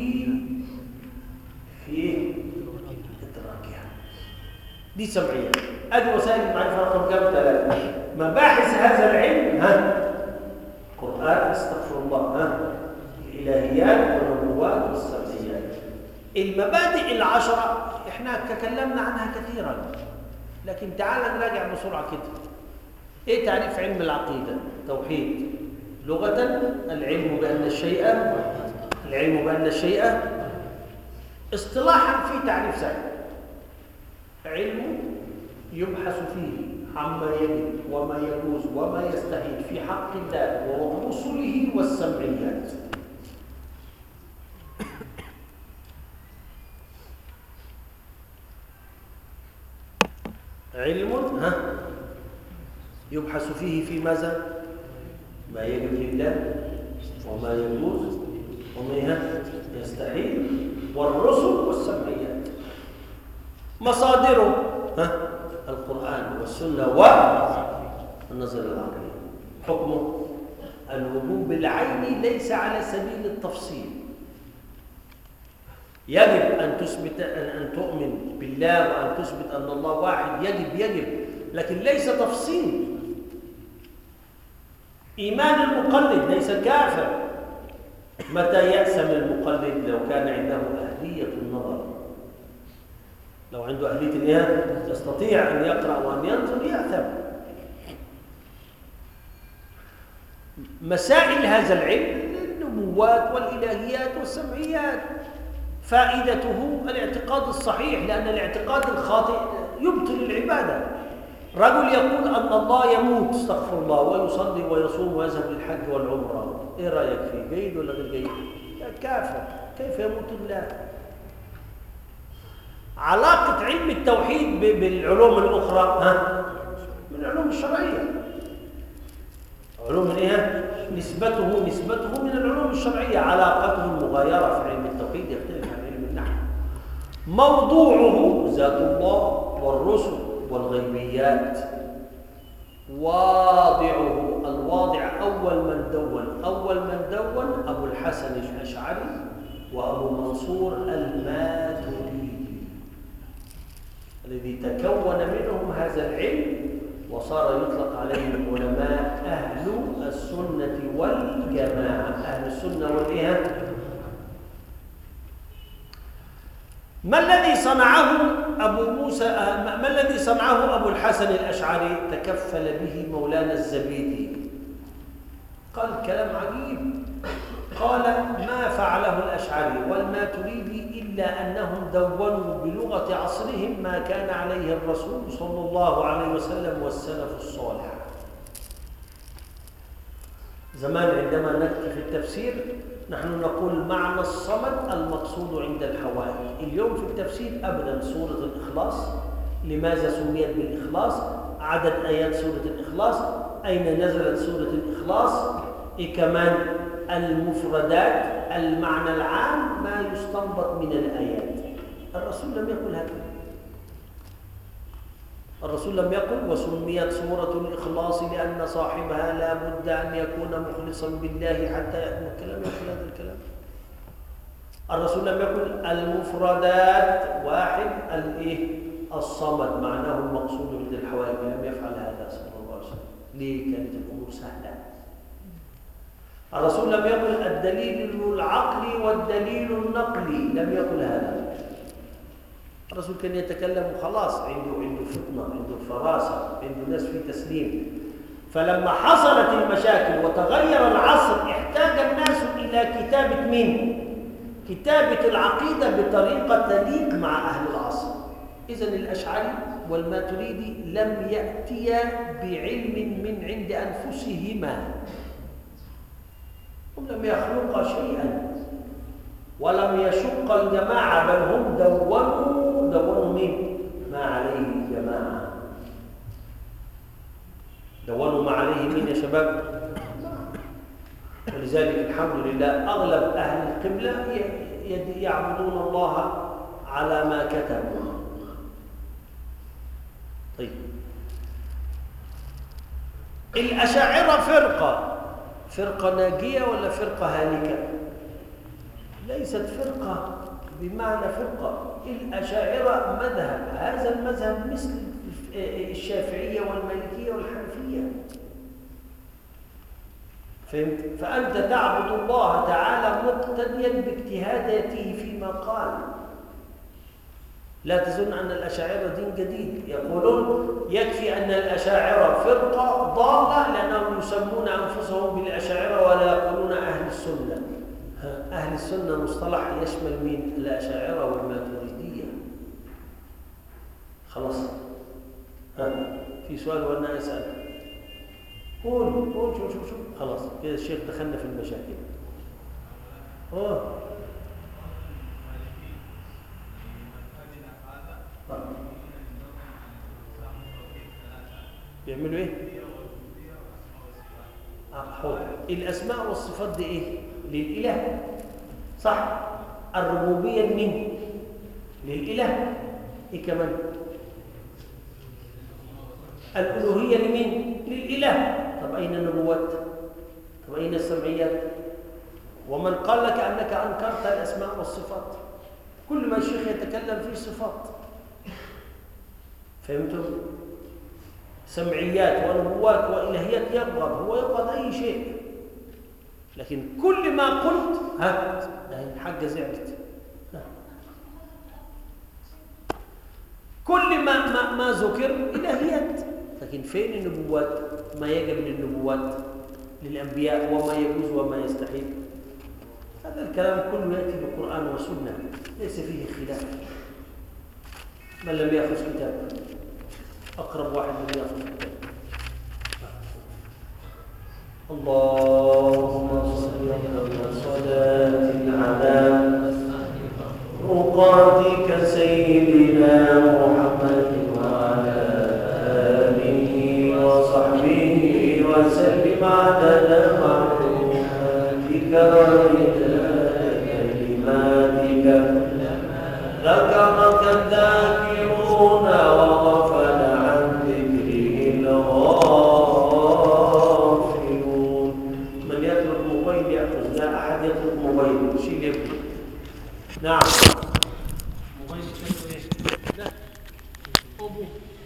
Speaker 1: في إدراكها. دي سمعية. أدي وسائل المعرفة رقم كام؟ 3. مباحث هذا العلم قرآن، استغفر الله، الإلهيات والنبوات والسمعيات. المبادئ ال10 احنا تكلمنا عنها كثيرا، لكن تعال نراجع بسرعة كده. ايه تعريف علم العقيدة؟ توحيد. لغة العلم بأن الشيء. اصطلاحا في تعريف سهل: علم يبحث فيه عما يجب وما يجوز وما يستحيل في حق الله ورسله والسمعيات. علم يبحث فيه في ماذا؟ ما يجب لله وما يجوز وما يستحيل والرسل والسمعيات. مصادره القرآن والسنة والنظرية العقلية. حكمه الوجوب العيني ليس على سبيل التفصيل. يجب أن تؤمن بالله وأن تثبت أن الله واحد، يجب، لكن ليس تفصيل. إيمان المقلد ليس كافر. متى يأسم المقلد؟ لو كان عنده أهلية النظر. لو عنده أهلية الإيمان يستطيع أن يقرأ وأن ينظر، يأثم. مسائل هذا العلم النبوات والإلهيات والسمعيات. فائدته الاعتقاد الصحيح، لأن الاعتقاد الخاطئ يبطل العبادة. رجل يقول أن الله يموت، استغفر الله، ويصلي ويصوم ويذهب للحج والعمرة، إيه رأيك فيه؟ جيد ولا غير جيد؟ كافر. كيف يموت الله؟ علاقة علم التوحيد بالعلوم الأخرى من العلوم الشرعية. علوم ايه؟ نسبته من العلوم الشرعية. علاقته المغايرة في علم التوحيد يختلف عن علم النحو. موضوعه ذات الله والرسل والغيبيات. الواضع أول من دون أبو الحسن الأشعري وأبو منصور الماتريدي، الذي تكون منهم هذا العلم وصار يطلق عليه العلماء أهل السنة والجماعة. أهل السنة والإيه؟ ما الذي صنعه أبو الحسن الأشعري؟ تكفل به مولانا الزبيدي. قال كلام عجيب. قال: ما فعله الأشعري والماتريدي إلا أنهم دونوا بلغة عصرهم ما كان عليه الرسول صلى الله عليه وسلم والسلف الصالح. زمان عندما نكتب في التفسير نحن نقول معنى الصمد المقصود عند الحوائج. اليوم في التفسير أبدا سورة الإخلاص، لماذا سميت بالإخلاص؟ عدد آيات سورة الإخلاص، أين نزلت سورة الإخلاص، كمان المفردات، المعنى العام، ما يستنبط من الآيات. الرسول لم يقل هكذا. الرسول لم يقل: وسميت سورة الإخلاص لأن صاحبها لا بد أن يكون مخلصا بالله حتى يأمر. الكلام يقول هذا الكلام. الرسول لم يقل المفردات واحد، الصمد معناه المقصود عند الحوائج. لم يفعل هذا صلى الله عليه وسلم. ليه؟ كانت الأمور سهلة. الرسول لم يقل الدليل العقلي والدليل النقلي، لم يقل هذا. الرسول كان يتكلم خلاص، عنده فطنة، عنده فراسة، عنده ناس في تسليم. فلما حصلت المشاكل وتغير العصر احتاج الناس إلى كتابة من؟ كتابة العقيدة بطريقة تليق مع أهل العصر. إذن الأشعري والماتريدي لم يأتيا بعلم من عند أنفسهما، هم لم يخلقا شيئا ولم يشق الجماعة، بل هم دونوا مين؟ ما عليه الجماعة. دونوا ما عليه مين يا شباب؟ ولذلك الحمد لله أغلب أهل القبلة يعبدون الله على ما كتبوا. طيب، الأشاعرة فرقة ناجية ولا فرقة هالكة؟ ليست فرقة بمعنى فرقة. الأشاعرة مذهب، هذا المذهب مثل الشافعية والمالكية والحنفية. فهمت؟ فأنت تعبد الله تعالى مقتديا باجتهاداته فيما قال. لا تظن أن الأشاعرة دين جديد. يقولون يكفي أن الأشاعرة فرقة ضالة لأنهم يسمون أنفسهم بالأشاعرة ولا يقولون أهل السنة. أهل السنة مصطلح يشمل مين؟ الأشاعرة والماتريدية. خلاص. في سؤال وأنا أسأل. قول شوف خلاص كده الشيخ دخلنا في المشاكل. بيعملوا ايه؟ الاسماء والصفات دي ايه؟ للاله، صح؟ الربوبيه لمين؟ للاله. ايه كمان؟ الالوهيه لمين؟ للاله. طب اين النبوات؟ طب اين السمعيات؟ ومن قال لك انك انكرت الاسماء والصفات؟ كل ما الشيخ يتكلم فيه صفات. فهمتم؟ سمعيات ونبوات والهيات يبغض، هو يبغض اي شيء. لكن كل ما قلت الحاجه زعلت. كل ما ذكر الهيات. لكن فين النبوات؟ ما يجب للنبوات للانبياء وما يجوز وما يستحيل. هذا الكلام كله ياتي بالقران والسنه، ليس فيه خلاف. من لم ياخذ كتاب أقرب واحد من يأخذ الكتاب. اللهم صل على صلاة على رقاتك سيدنا محمد وعلى آله وصحبه وسلم عدد معلوماتك ومداد كلماتك. ذكرك الذاكرون وغفل عن ذكره الغافلون. من يترك موبايل يأخذ. لا أحد يترك موبايل. شيل يبكي. نعم. موبايل